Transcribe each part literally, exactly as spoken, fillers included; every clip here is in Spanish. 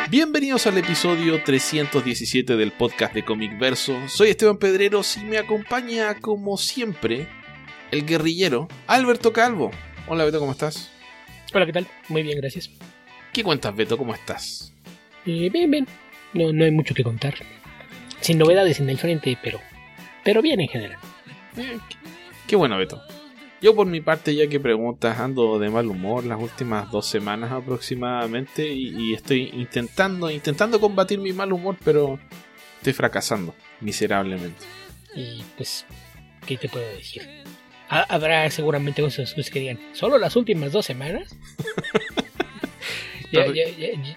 Bienvenidos al episodio trescientos diecisiete del podcast de Comic Verso. Soy Esteban Pedreros y me acompaña, como siempre, el guerrillero Alberto Calvo. Hola Beto, ¿cómo estás? Hola, ¿qué tal? Muy bien, gracias. ¿Qué cuentas, Beto? ¿Cómo estás? Eh, bien, bien. No, no hay mucho que contar. Sin novedades en el frente, pero, pero bien en general. Eh, qué, qué bueno, Beto. Yo por mi parte, ya que preguntas, ando de mal humor las últimas dos semanas aproximadamente y, y estoy intentando, intentando combatir mi mal humor, pero estoy fracasando miserablemente. Y pues, ¿qué te puedo decir? Ha- Habrá seguramente cosas que digan, ¿solo las últimas dos semanas? ya, ya, ya, ya.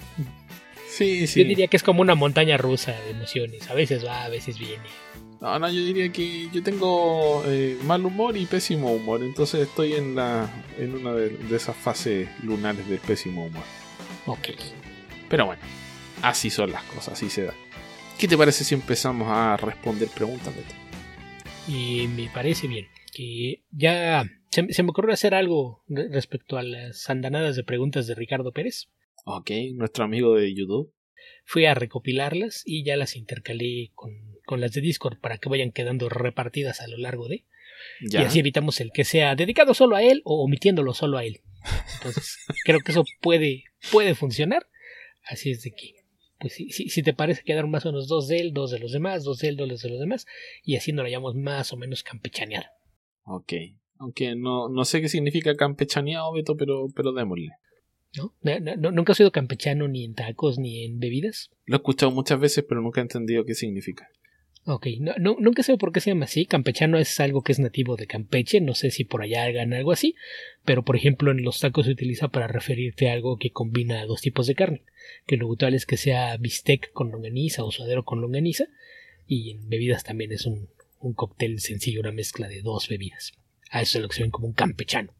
Sí, sí. Yo diría que es como una montaña rusa de emociones. A veces va, a veces viene. No, no, yo diría que yo tengo eh, mal humor y pésimo humor, entonces estoy en la en una de, de esas fases lunares del pésimo humor. Ok. Pero bueno, así son las cosas, así se da. ¿Qué te parece si empezamos a responder preguntas, Beto? Y me parece bien que ya se, se me ocurrió hacer algo re- respecto a las andanadas de preguntas de Ricardo Pérez. Ok, nuestro amigo de YouTube. Fui a recopilarlas y ya las intercalé con, con las de Discord para que vayan quedando repartidas a lo largo de... Ya. Y así evitamos el que sea dedicado solo a él o omitiéndolo solo a él. Entonces, creo que eso puede, puede funcionar. Así es de que, pues si, si, si te parece, quedar más o menos dos de él, dos de los demás, dos de él, dos de los demás. Y así nos la llamamos más o menos campechanear. Ok. Aunque no, no sé qué significa campechaneado, Beto, pero, pero démosle. ¿No? ¿No, no, ¿Nunca has sido campechano ni en tacos ni en bebidas? Lo he escuchado muchas veces, pero nunca he entendido qué significa. Ok, no, no, nunca sé por qué se llama así. Campechano es algo que es nativo de Campeche, no sé si por allá hagan algo así, pero por ejemplo en los tacos se utiliza para referirte a algo que combina dos tipos de carne, que lo usual es que sea bistec con longaniza o suadero con longaniza, y en bebidas también es un, un cóctel sencillo, una mezcla de dos bebidas. A eso es lo que se ven como un campechano.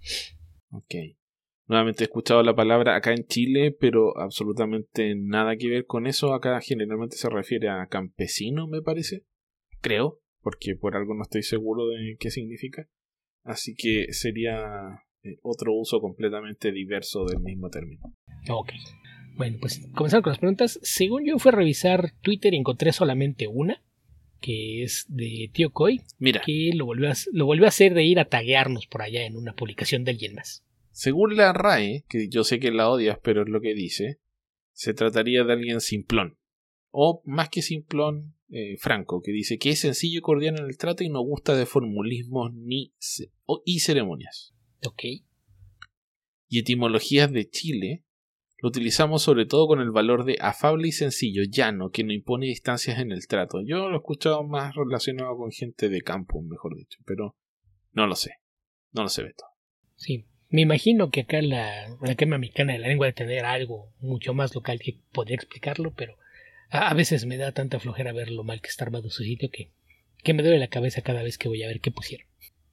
Ok. Nuevamente he escuchado la palabra acá en Chile, pero absolutamente nada que ver con eso. Acá generalmente se refiere a campesino, me parece. Creo, porque por algo no estoy seguro de qué significa. Así que sería eh, otro uso completamente diverso del mismo término. Ok. Bueno, pues comenzando con las preguntas. Según yo fui a revisar Twitter y encontré solamente una, que es de Tío Coy, Mira, que lo volvió, a, lo volvió a hacer de ir a taguearnos por allá en una publicación de alguien más. según la R A E, que yo sé que la odias, pero es lo que dice, se trataría de alguien simplón. O más que simplón, eh, franco, que dice que es sencillo y cordial en el trato y no gusta de formulismos ni ce- o- y ceremonias. Ok. Y etimologías de Chile lo utilizamos sobre todo con el valor de afable y sencillo, llano, que no impone distancias en el trato. Yo lo he escuchado más relacionado con gente de campo, mejor dicho, pero no lo sé. No lo sé, Beto. Sí. Me imagino que acá la, la Academia Mexicana de la Lengua debe tener algo mucho más local que podría explicarlo, pero a, a veces me da tanta flojera ver lo mal que está armado su sitio que, que me duele la cabeza cada vez que voy a ver qué pusieron.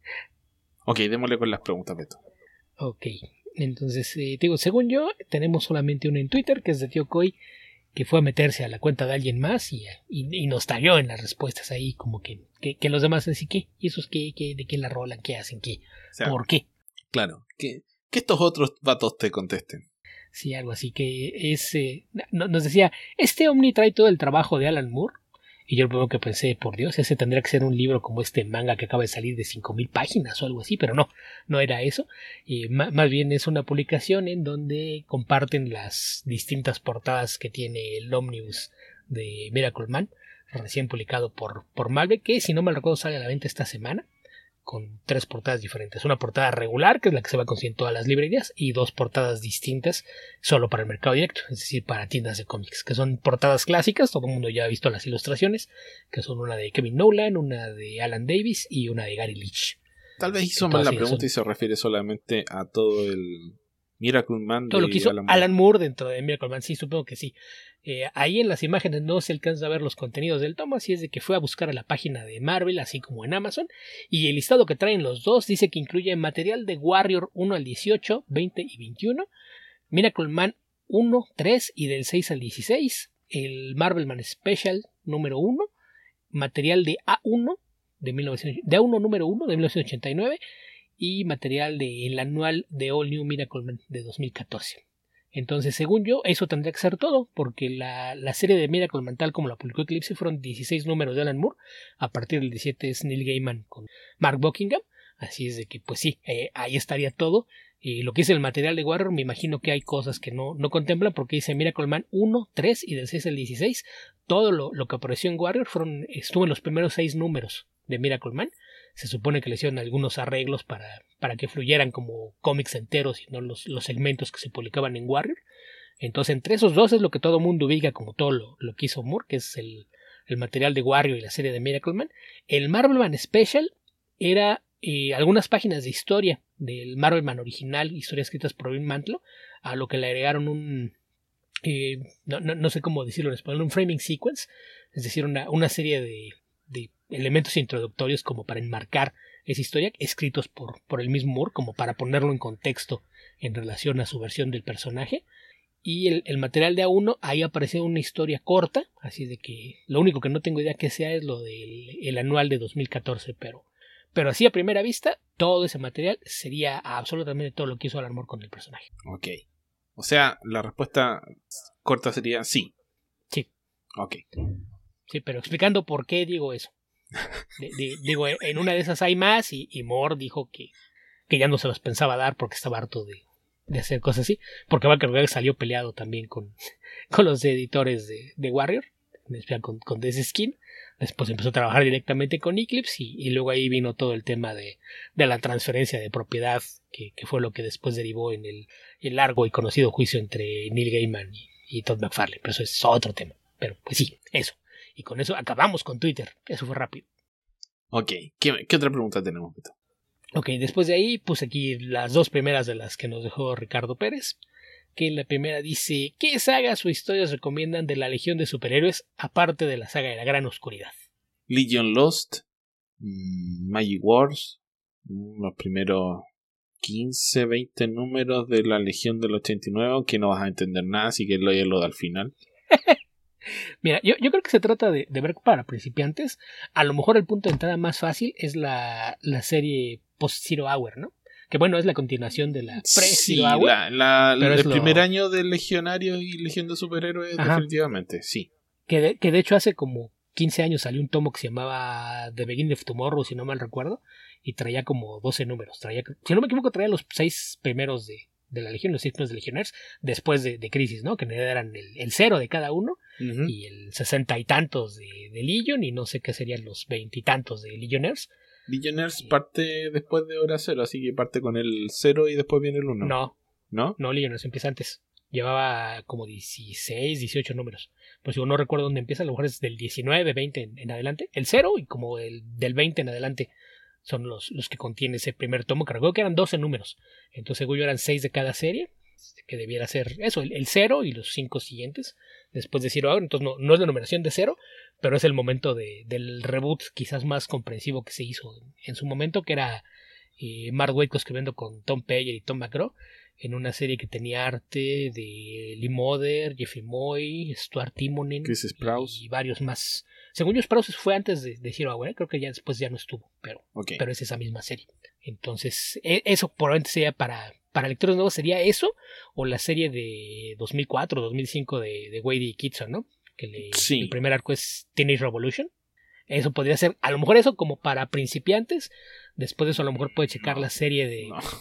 Ok, démosle con las preguntas, Beto. Ok. Entonces, eh, digo, según yo, tenemos solamente uno en Twitter, que es de Tío Coy, que fue a meterse a la cuenta de alguien más y, y, y nos tagueó en las respuestas ahí, como que, que, que los demás así, ¿qué? ¿Y esos qué? ¿Qué? ¿De qué la rolan? ¿Qué hacen? ¿Qué? O sea, ¿Por qué? claro, que, que estos otros vatos te contesten. Sí, algo así que es... Eh, no, nos decía, este Omni trae todo el trabajo de Alan Moore. Y yo lo primero que pensé, por Dios, ese tendría que ser un libro como este manga que acaba de salir de cinco mil páginas o algo así, pero no, no era eso. Eh, más, más bien es una publicación en donde comparten las distintas portadas que tiene el Omnibus de Miracle Man, recién publicado por, por Malbec, que si no mal recuerdo sale a la venta esta semana, con tres portadas diferentes. Una portada regular, que es la que se va a conseguir en todas las librerías, y dos portadas distintas solo para el mercado directo, es decir, para tiendas de cómics, que son portadas clásicas, todo el mundo ya ha visto las ilustraciones, que son una de Kevin Nolan, una de Alan Davis y una de Gary Leach. Tal vez hizo Que mal todas la ellas pregunta son- y se refiere solamente a todo el Miracle Man Todo lo que de hizo Alan Moore. Alan Moore dentro de Miracle Man, sí, supongo que sí. Eh, ahí en las imágenes no se alcanza a ver los contenidos del tomo, así es de que fue a buscar a la página de Marvel, así como en Amazon, y el listado que traen los dos dice que incluye material de Warrior uno al dieciocho, veinte y veintiuno, Miracle Man uno, tres y del seis al dieciséis, el Marvel Man Special número uno, material de A uno de, mil novecientos, de A uno número uno de mil novecientos ochenta y nueve y material del anual de All New Miracle Man de dos mil catorce. Entonces, según yo, eso tendría que ser todo, porque la, la serie de Miracle Man, tal como la publicó Eclipse, fueron dieciséis números de Alan Moore. A partir del diecisiete es Neil Gaiman con Mark Buckingham. Así es de que, pues sí, eh, ahí estaría todo. Y lo que dice el material de Warrior, me imagino que hay cosas que no, no contemplan, porque dice Miracle Man uno, tres y del seis al dieciséis. Todo lo, lo que apareció en Warrior fueron, estuvo en los primeros seis números de Miracle Man. Se supone que le hicieron algunos arreglos para, para que fluyeran como cómics enteros y no los, los segmentos que se publicaban en Warrior. Entonces, entre esos dos es lo que todo el mundo ubica como todo lo, lo que hizo Moore, que es el, el material de Warrior y la serie de Miracle Man. El Marvel Man Special era eh, algunas páginas de historia del Marvel Man original, historias escritas por Vin Mantlo, a lo que le agregaron un, eh, no, no, no sé cómo decirlo en español, un framing sequence, es decir, una, una serie de, de elementos introductorios como para enmarcar esa historia, escritos por, por el mismo Moore, como para ponerlo en contexto en relación a su versión del personaje. Y el, el material de A uno, ahí aparece una historia corta, así de que lo único que no tengo idea que sea es lo del el anual de dos mil catorce, pero, pero así a primera vista, todo ese material sería absolutamente todo lo que hizo Alan Moore con el personaje. Ok. O sea, la respuesta corta sería sí. Sí. Ok. Sí, pero explicando por qué digo eso. De, de, digo, en una de esas hay más y, y Moore dijo que, que ya no se los pensaba dar porque estaba harto de, de hacer cosas así, porque Buckingham salió peleado también con, con los editores de, de Warrior, con, con Death Skin. Después empezó a trabajar directamente con Eclipse y, y luego ahí vino todo el tema de, de la transferencia de propiedad, que, que fue lo que después derivó en el, el largo y conocido juicio entre Neil Gaiman y, y Todd McFarlane, pero eso es otro tema. Pero pues sí, eso. Y con eso acabamos con Twitter. Eso fue rápido. Ok. ¿Qué, qué otra pregunta tenemos, Beto? Ok, después de ahí puse aquí las dos primeras de las que nos dejó Ricardo Pérez. Que la primera dice: ¿qué sagas o historias recomiendan de la Legión de Superhéroes aparte de la saga de la Gran Oscuridad? Legion Lost, mmm, Magic Wars, los primeros quince, veinte números de la Legión del ochenta y nueve, aunque no vas a entender nada, así que lo lo al final. Mira, yo, yo creo que se trata de, de ver para principiantes. A lo mejor el punto de entrada más fácil es la, la serie Post-Zero Hour, ¿no? Que bueno, es la continuación de la pre-Zero sí, Hour. La, la, el lo... primer año de Legionarios y Legión de Superhéroes, Ajá. definitivamente, sí. Que de, que de hecho hace como quince años salió un tomo que se llamaba The Beginning of Tomorrow, si no mal recuerdo, y traía como doce números. Traía, si no me equivoco, traía los seis primeros de, de la Legión, los seis primeros de Legionnaires, después de, de Crisis, ¿no? Que eran el, el cero de cada uno, uh-huh. y el sesenta y tantos de, de Legion, y no sé qué serían los veintitantos de Legionnaires. Legionnaires parte después de Hora Cero, así que parte con el cero y después viene el uno. No. ¿No? No, Legionnaires empieza antes. Llevaba como dieciséis, dieciocho números. Pues yo no recuerdo dónde empieza, a lo mejor es del diecinueve, veinte en, en adelante. El cero y como el del veinte en adelante son los, los que contiene ese primer tomo, que recuerdo que eran doce números. Entonces, según yo, eran seis de cada serie, que debiera ser eso, el, el cero y los cinco siguientes, después de Zero Hour. Entonces, no, no es la numeración de cero, pero es el momento de, del reboot quizás más comprensivo que se hizo en, en su momento, que era eh, Mark Waid escribiendo con Tom Payer y Tom McGraw, en una serie que tenía arte de Lee Moder, Jeffrey Moy, Stuart Timonen Chris Sprouse y varios más. Según yo, Sprouse fue antes de, de Zero Hour, ¿eh? Creo que ya después ya no estuvo, pero, okay. pero es esa misma serie. Entonces, eso probablemente sería para, para lectores nuevos, sería eso, o la serie de dos mil cuatro, dos mil cinco de, de Wade y Kitson, ¿no? Que le, sí. el primer arco es Teenage Revolution. Eso podría ser, a lo mejor eso como para principiantes. Después de eso a lo mejor puede checar no, la serie de... No.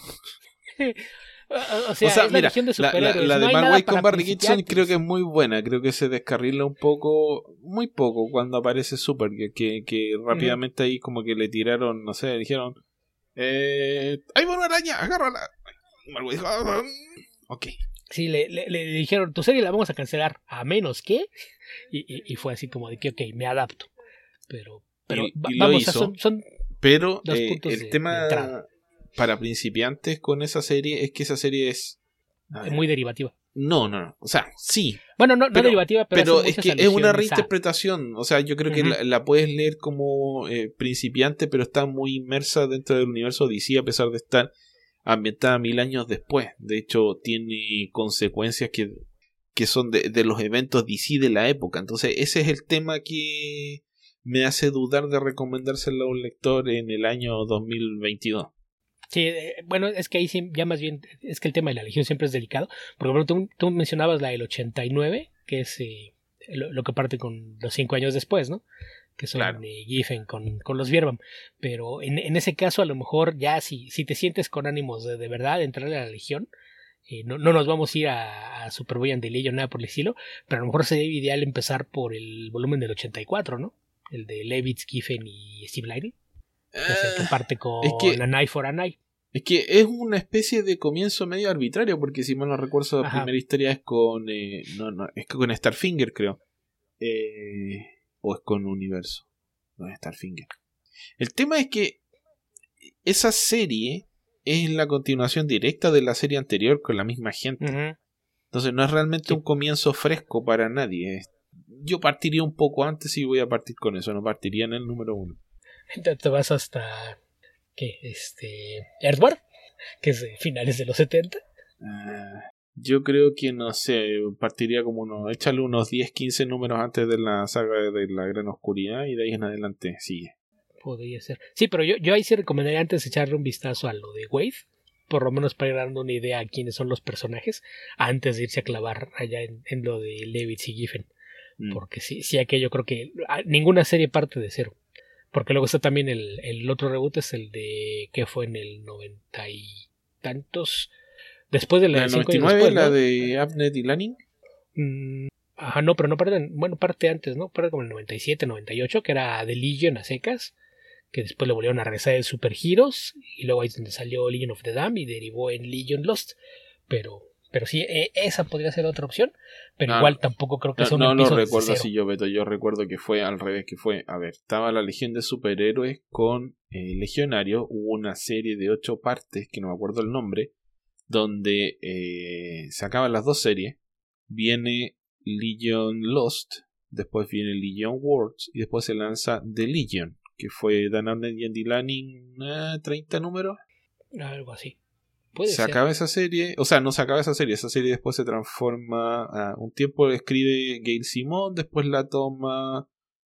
O sea, o sea es mira, la, de la, la, la de no Mark Waid con Barry Kitson creo que es muy buena. Creo que se descarrila un poco, muy poco, cuando aparece Super, que, que, que rápidamente uh-huh. ahí como que le tiraron, no sé, dijeron eh, ¡ahí va una araña! ¡Agárrala! Mark Waid dijo ah, ok. Sí, le, le, le dijeron, tu serie la vamos a cancelar, a menos que... Y, y, y fue así como de que, ok, me adapto. Pero, pero y, y vamos, lo hizo, son, son pero eh, el de, tema... De para principiantes con esa serie es que esa serie es es muy derivativa. No, no, no, o sea, sí. Bueno, no, no pero, derivativa, pero, pero es que es una reinterpretación. A... O sea, yo creo uh-huh. que la, la puedes leer como eh, principiante, pero está muy inmersa dentro del universo D C a pesar de estar ambientada mil años después. De hecho, tiene consecuencias que, que son de, de los eventos D C de la época. Entonces, ese es el tema que me hace dudar de recomendárselo a un lector en el año dos mil veintidós. Sí, eh, bueno, es que ahí sí, ya más bien, es que el tema de la Legión siempre es delicado, porque bueno, tú, tú mencionabas la del ochenta y nueve, que es eh, lo, lo que parte con los cinco años después, ¿no? Que son Claro. eh, Giffen con, con los Vierbam, pero en, en ese caso a lo mejor ya si, si te sientes con ánimos de, de verdad entrarle a la Legión, eh, no, no nos vamos a ir a, a Superboy and the Legion, nada por el estilo, pero a lo mejor sería ideal empezar por el volumen del ochenta y cuatro, ¿no? El de Levitz, Giffen y Steve Lighty. Que es el que parte con es que, An Eye for an Eye. Es que es una especie de comienzo medio arbitrario, porque si mal no recuerdo, la Ajá. primera historia es con. Eh, no, no, es con Starfinger, creo. Eh, o es con Universo. No es Starfinger. El tema es que esa serie es la continuación directa de la serie anterior con la misma gente. Uh-huh. Entonces no es realmente Sí. un comienzo fresco para nadie. Es- yo partiría un poco antes y voy a partir con eso. No partiría en el número uno. Te, te vas hasta ¿qué? Este Earthward, que es de finales de los setenta. Ah, yo creo que no sé, partiría como uno, échale unos diez quince números antes de la saga de la Gran Oscuridad y de ahí en adelante sigue. Podría ser. Sí, pero yo, yo ahí sí recomendaría antes echarle un vistazo a lo de Wave, por lo menos para ir dando una idea a quiénes son los personajes, antes de irse a clavar allá en, en lo de Levitz y Giffen. Mm. Porque sí, sí, aquello creo que ah, ninguna serie parte de cero. Porque luego está también el, el otro reboot, es el de que fue en el noventa y tantos. Después de la, La de cinco noventa y años nueve, después, la ¿no? de Abnett y Lanning. Mm, ajá, no, pero no parte, bueno, parte antes, ¿no? Parte como el noventa y siete, noventa y ocho, que era The Legion a secas, que después le volvieron a regresar el Super Heroes, y luego ahí es donde salió Legion of the Damned y derivó en Legion Lost. Pero, pero sí, eh, esa podría ser otra opción, pero No, igual tampoco creo que No, sea un no lo empiezo desde recuerdo cero. así yo, Beto. Yo recuerdo que fue al revés, que fue, a ver, estaba la Legión de Superhéroes con eh, Legionarios, hubo una serie de ocho partes, que no me acuerdo el nombre, donde eh, se acaban las dos series, viene Legion Lost, después viene Legion Worlds, y después se lanza The Legion, que fue Dan Abnett y Andy Lanning, eh, treinta números. Algo así. Puede Se ser. acaba esa serie, o sea, no se acaba esa serie, esa serie después se transforma, a un tiempo escribe Gail Simon, después la toma,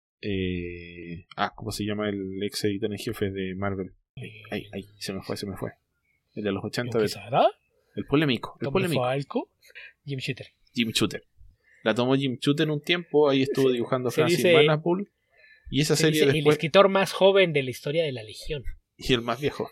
eh, ah, ¿cómo se llama el ex editor en jefe de Marvel? Ay, ay, se me fue, se me fue. El de los ochenta, de, ¿Quesada? el polémico, el Tom polémico, Falco, Jim Shooter. Jim Shooter. La tomó Jim Shooter un tiempo, ahí estuvo Se- dibujando se Francis dice- Manapul, y esa Se serie dice el después, escritor más joven de la historia de la Legión. y el más viejo.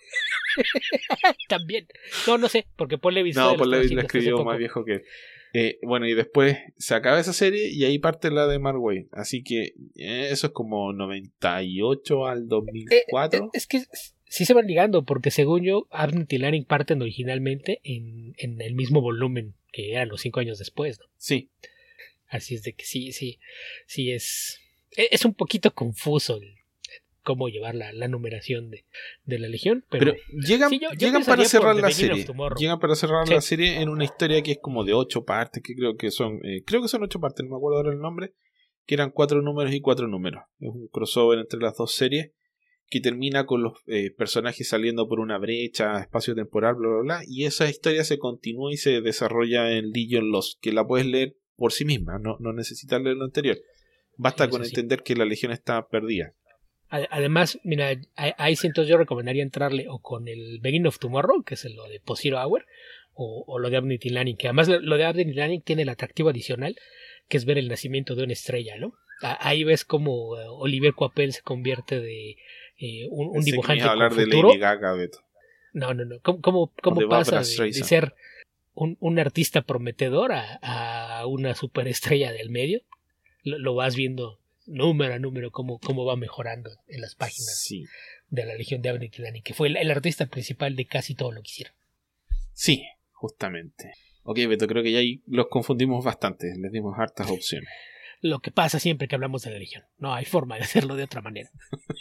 También. No, no sé, porque Paul Levitz No, todavía Paul lo Levitz estaba la haciendo hasta hace escribió poco. más viejo que él. Eh, bueno, y después se acaba esa serie y ahí parte la de Mark Waid. Así que eh, eso es como noventa y ocho al dos mil cuatro. Eh, eh, es que sí se van ligando, porque según yo, Abnett y Lanning parten originalmente en, en el mismo volumen que eran los cinco años después, ¿no? Sí, Así es de que sí, sí, sí es. e- Es un poquito confuso el cómo llevar la, la numeración de, de la Legión, pero, pero llegan, sí, yo- yo llegan para empezaría por cerrar The la Beginning of serie. Tomorrow. Llegan para cerrar Sí. la serie en una historia que es como de ocho partes, que creo que son, eh, creo que son ocho partes, no me acuerdo ahora el nombre, que eran cuatro números y cuatro números. Es un crossover entre las dos series que termina con los eh, personajes saliendo por una brecha, espacio temporal, bla, bla, bla, y esa historia se continúa y se desarrolla en Legion Lost, que la puedes leer por sí misma, no, no necesitas leer lo anterior. Basta Sí, con eso sí. entender que la Legión está perdida. A- Además, mira, ahí ahí sí entonces yo recomendaría entrarle o con el Beginning of Tomorrow, que es lo de Post Zero Hour, o, o lo de Abnett y Lanning, que además lo, lo de Abnett y Lanning tiene el atractivo adicional, que es ver el nacimiento de una estrella, ¿no? A- Ahí ves cómo eh, Olivier Coipel se convierte de eh, un, un Pensé que me dibujante ibas a hablar con de futuro. Lady Gaga, Beto. No, no, no. ¿Cómo, cómo, cómo de pasa Barbra de, de Streisand. ser un, un artista prometedor a, a una superestrella del medio? Lo, lo vas viendo número a número cómo, cómo va mejorando en las páginas Sí. de la Legión de Abnett y Lanning, que fue el, el artista principal de casi todo lo que hicieron. Sí, justamente. Ok, Beto, creo que ya ahí los confundimos bastante. Les dimos hartas opciones. Lo que pasa siempre que hablamos de la Legión. No hay forma de hacerlo de otra manera.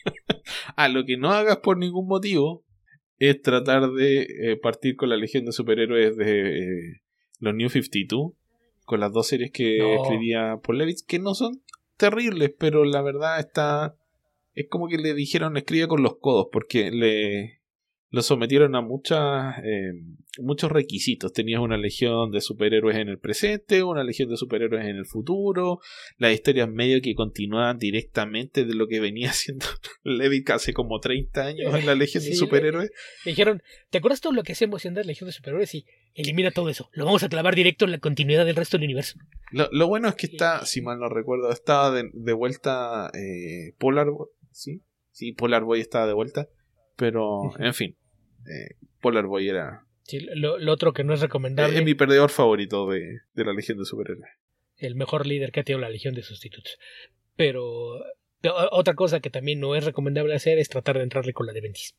Ah, lo que no hagas por ningún motivo es tratar de eh, partir con la Legión de Superhéroes de eh, los New cincuenta y dos, con las dos series que No. escribía Paul Levitz, que no son terribles, pero la verdad está... Es como que le dijeron escribe con los codos, porque le, lo sometieron a muchas eh, muchos requisitos. Tenías una legión de superhéroes en el presente, una legión de superhéroes en el futuro, las historias medio que continuaban directamente de lo que venía haciendo Levitt hace como treinta años en la legión Sí, de superhéroes. Le dijeron, ¿te acuerdas todo lo que hacemos en la legión de superhéroes? Y elimina todo eso, lo vamos a clavar directo en la continuidad del resto del universo. Lo, lo bueno es que está, si mal no recuerdo, estaba de, de vuelta eh, Polar Boy, ¿sí? Sí, Polar Boy estaba de vuelta, pero uh-huh. en fin, eh, Polar Boy era... Sí, lo, lo otro que no es recomendable... Es mi perdedor favorito de, de la Legión de Superhéroes. El mejor líder que ha tenido la Legión de Sustitutos. Pero otra cosa que también no es recomendable hacer es tratar de entrarle con la de Bendis.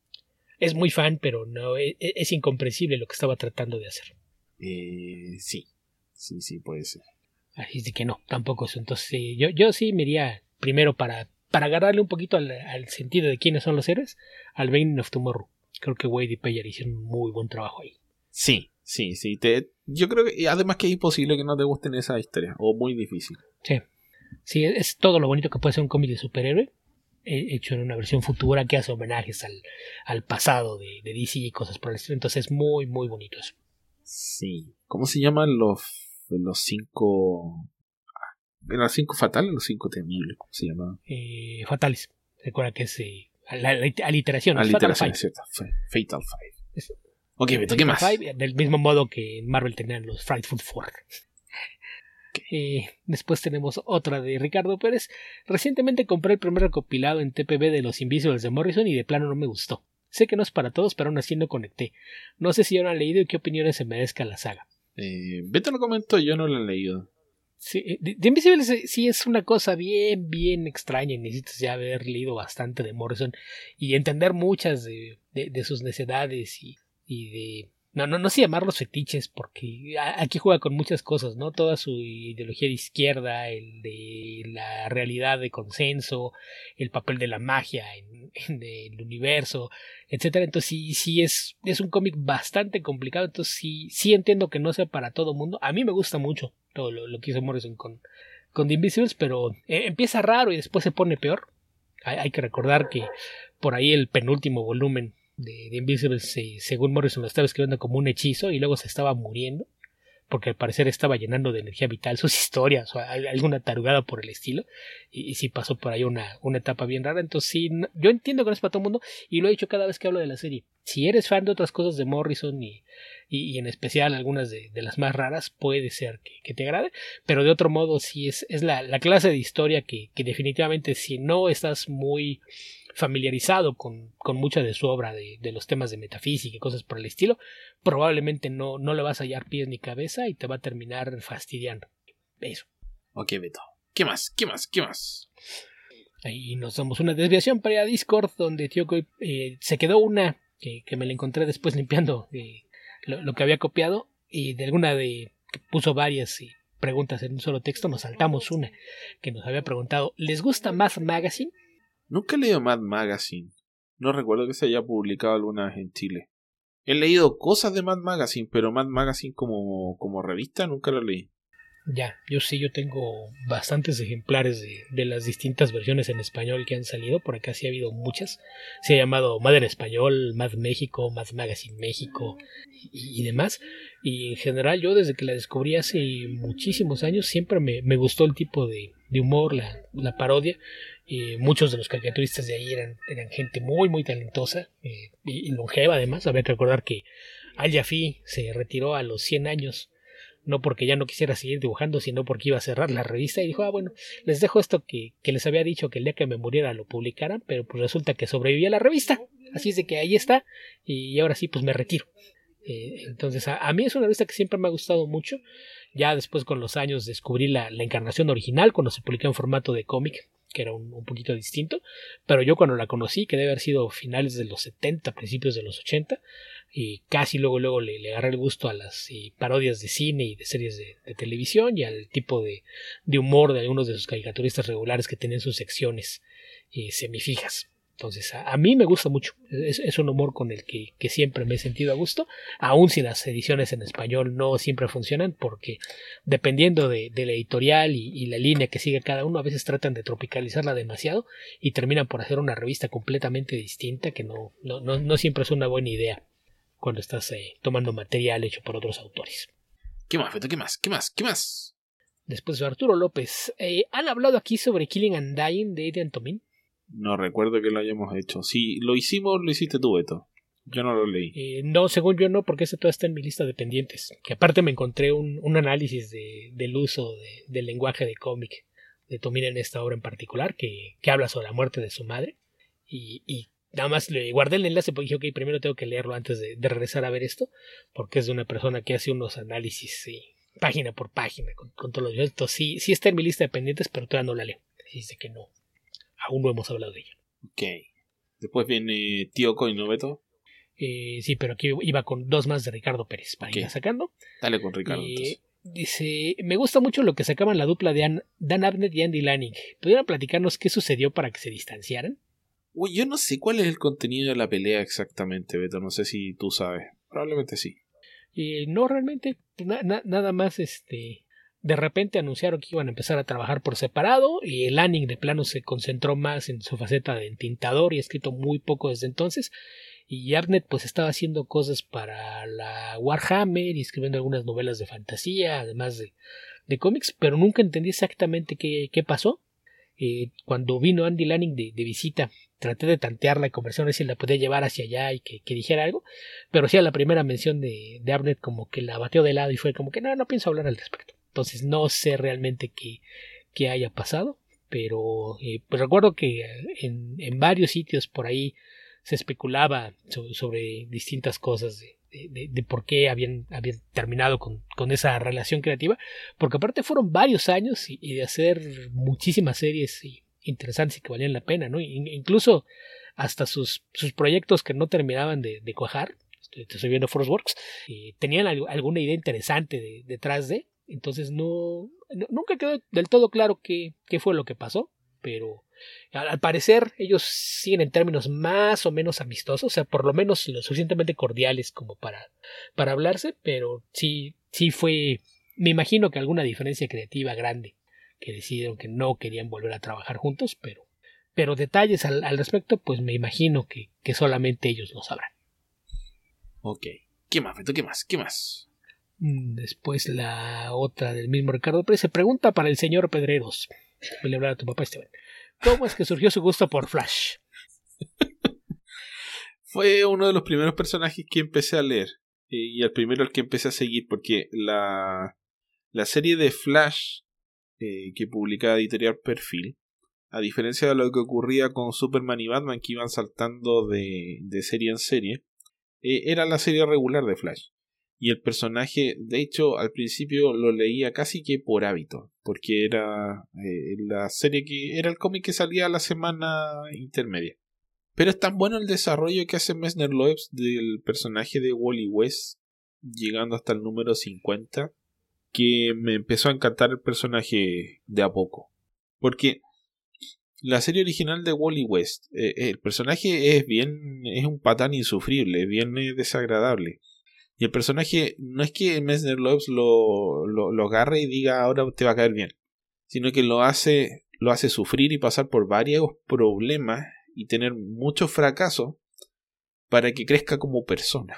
Es muy fan, pero no es, es incomprensible lo que estaba tratando de hacer. Eh, sí, sí, sí, puede ser. Así de que no, tampoco eso. Entonces eh, yo, yo sí me iría primero para, para agarrarle un poquito al, al sentido de quiénes son los héroes, al Bane of Tomorrow. Creo que Wade y Payer hicieron un muy buen trabajo ahí. Sí, sí, sí. Te, yo creo que además que es imposible que no te gusten esas historias, o muy difícil. Sí, sí, es todo lo bonito que puede ser un cómic de superhéroe, hecho en una versión futura que hace homenajes al, al pasado de, de D C y cosas por el estilo. Entonces es muy, muy bonito eso. Sí. ¿Cómo se llaman los, los cinco... ¿Los cinco fatales o los cinco temibles? ¿Cómo se llaman? Eh, fatales. Recuerda que es eh, la, la aliteración. Aliteración, es cierto. Fatal Five. Es, ok, Beto, ¿qué más? Five, del mismo modo que en Marvel tenían los Frightful Four. Okay. Eh, después tenemos otra de Ricardo Pérez. Recientemente compré el primer recopilado en T P B de Los Invisibles de Morrison y de plano no me gustó. Sé que no es para todos, pero aún así no conecté. No sé si ya lo han leído y qué opiniones se merezca la saga. Eh, Beto lo comentó, yo no lo he leído. Sí, The Invisibles sí es una cosa bien, bien extraña. Necesitas ya haber leído bastante de Morrison y entender muchas de, de, de sus necedades y, y de... No, no, no sé llamarlos fetiches porque aquí juega con muchas cosas, ¿no? Toda su ideología de izquierda, el de la realidad de consenso, el papel de la magia en, en el universo, etcétera. Entonces sí, sí es, es un cómic bastante complicado. Entonces sí, sí entiendo que no sea para todo mundo. A mí me gusta mucho todo lo, lo que hizo Morrison con, con The Invisibles, pero eh, empieza raro y después se pone peor. Hay, hay que recordar que por ahí el penúltimo volumen de, de Invisibles, eh, según Morrison lo estaba escribiendo como un hechizo y luego se estaba muriendo porque al parecer estaba llenando de energía vital sus historias o alguna tarugada por el estilo y, y sí pasó por ahí una, una etapa bien rara. Entonces sí, no, yo entiendo que no es para todo el mundo y lo he dicho cada vez que hablo de la serie. Si eres fan de otras cosas de Morrison y, y, y en especial algunas de, de las más raras, puede ser que, que te agrade, pero de otro modo sí es, es la, la clase de historia que, que definitivamente si no estás muy familiarizado con, con mucha de su obra de, de los temas de metafísica y cosas por el estilo, probablemente no, no le vas a hallar pies ni cabeza y te va a terminar fastidiando. Eso. Ok, Beto. ¿Qué más? ¿Qué más? ¿Qué más? Ahí nos damos una desviación para ir a Discord, donde tío eh, se quedó una que, que me la encontré después limpiando eh, lo, lo que había copiado y de alguna de que puso varias eh, preguntas en un solo texto, nos saltamos una que nos había preguntado, ¿les gusta Mad Magazine? Nunca he leído Mad Magazine. No recuerdo que se haya publicado alguna vez en Chile. He leído cosas de Mad Magazine, pero Mad Magazine como, como revista nunca lo leí. Ya, yo sí, yo tengo bastantes ejemplares de, de las distintas versiones en español que han salido. Por acá sí ha habido muchas. Se ha llamado Mad en Español, Mad México, Mad Magazine México y, y demás. Y en general yo desde que la descubrí hace muchísimos años siempre me, me gustó el tipo de, de humor, la, la parodia. Eh, muchos de los caricaturistas de ahí eran, eran gente muy muy talentosa eh, y, y longeva además. Había que recordar que Al Jaffee se retiró a los cien años, no porque ya no quisiera seguir dibujando, sino porque iba a cerrar la revista y dijo, ah bueno, les dejo esto que, que les había dicho que el día que me muriera lo publicaran, pero pues resulta que sobrevivía la revista, así es de que ahí está y ahora sí pues me retiro. Eh, entonces a, a mí es una revista que siempre me ha gustado mucho. Ya después con los años descubrí la, la encarnación original cuando se publicó en formato de cómic, que era un, un poquito distinto, pero yo cuando la conocí, que debe haber sido finales de los setenta, principios de los ochenta, y casi luego luego le, le agarré el gusto a las y parodias de cine y de series de, de televisión y al tipo de, de humor de algunos de sus caricaturistas regulares que tenían sus secciones eh, semifijas. Entonces, a, a mí me gusta mucho. Es, es un humor con el que, que siempre me he sentido a gusto, aun si las ediciones en español no siempre funcionan, porque dependiendo de, de la editorial y, y la línea que sigue cada uno, a veces tratan de tropicalizarla demasiado y terminan por hacer una revista completamente distinta, que no, no, no, no siempre es una buena idea cuando estás eh, tomando material hecho por otros autores. ¿Qué más, Beto? ¿Qué más? ¿Qué más? ¿Qué más? Después de Arturo López, eh, ¿han hablado aquí sobre Killing and Dying de Adrian Tomín? No recuerdo que lo hayamos hecho. Si lo hicimos, lo hiciste tú, Beto. Yo no lo leí. Eh, no, según yo no, porque ese todo está en mi lista de pendientes. Que aparte me encontré un, un análisis de, del uso de, del lenguaje de cómic de Tomín en esta obra en particular, que, que habla sobre la muerte de su madre. Y, y nada más le guardé el enlace porque dije, ok, primero tengo que leerlo antes de, de regresar a ver esto, porque es de una persona que hace unos análisis, sí, página por página, con, con todos los videos. Entonces sí, sí está en mi lista de pendientes, pero todavía no la leo. Dice que no. Aún no hemos hablado de ella. Ok. Después viene Tío Coy, ¿no, Beto? Eh, sí, pero aquí iba con dos más de Ricardo Pérez para okay. ir sacando. Dale con Ricardo. Eh, dice, me gusta mucho lo que sacaban la dupla de An- Dan Abnett y Andy Lanning. ¿Pudieran platicarnos qué sucedió para que se distanciaran? Uy, yo no sé cuál es el contenido de la pelea exactamente, Beto. No sé si tú sabes. Probablemente sí. Eh, no, realmente. Na- na- nada más, este... De repente anunciaron que iban a empezar a trabajar por separado y el Lanning de plano se concentró más en su faceta de entintador y ha escrito muy poco desde entonces. Y Abnett pues estaba haciendo cosas para la Warhammer y escribiendo algunas novelas de fantasía, además de, de cómics, pero nunca entendí exactamente qué, qué pasó. Eh, cuando vino Andy Lanning de, de visita, traté de tantear la conversación, a ver si la podía llevar hacia allá y que, que dijera algo, pero sí a la primera mención de, de Abnett como que la bateó de lado y fue como que no, no pienso hablar al respecto. Entonces no sé realmente qué, qué haya pasado, pero eh, pues recuerdo que en, en varios sitios por ahí se especulaba sobre, sobre distintas cosas de, de, de, de por qué habían, habían terminado con, con esa relación creativa, porque aparte fueron varios años y, y de hacer muchísimas series y interesantes y que valían la pena, ¿no? Incluso hasta sus, sus proyectos que no terminaban de, de cuajar, estoy, estoy viendo Forceworks, eh, tenían algo, alguna idea interesante de, detrás de. Entonces no, no nunca quedó del todo claro qué, qué fue lo que pasó, pero al, al parecer ellos siguen en términos más o menos amistosos, o sea, por lo menos lo suficientemente cordiales como para, para hablarse, pero sí, sí fue, me imagino que alguna diferencia creativa grande, que decidieron que no querían volver a trabajar juntos, pero, pero detalles al, al respecto, pues me imagino que, que solamente ellos lo sabrán. Ok. ¿Qué más, Beto? ¿Qué más? ¿Qué más? Después la otra del mismo Ricardo Pérez se pregunta para el señor Pedreros. Voy a hablar a tu papá Esteban. ¿Cómo es que surgió su gusto por Flash? Fue uno de los primeros personajes que empecé a leer. Y el primero al que empecé a seguir. Porque la, la serie de Flash eh, que publicaba Editorial Perfil, a diferencia de lo que ocurría con Superman y Batman, que iban saltando de, de serie en serie, eh, era la serie regular de Flash. Y el personaje, de hecho, al principio lo leía casi que por hábito, porque era eh, la serie que era el cómic que salía a la semana intermedia. Pero es tan bueno el desarrollo que hace Messner Loebs del personaje de Wally West, llegando hasta el número cincuenta, que me empezó a encantar el personaje de a poco. Porque la serie original de Wally West, eh, el personaje es bien, es un patán insufrible, bien eh, desagradable. Y el personaje no es que Messner Loebs lo, lo, lo agarre y diga ahora te va a caer bien, sino que lo hace, lo hace sufrir y pasar por varios problemas y tener muchos fracasos para que crezca como persona.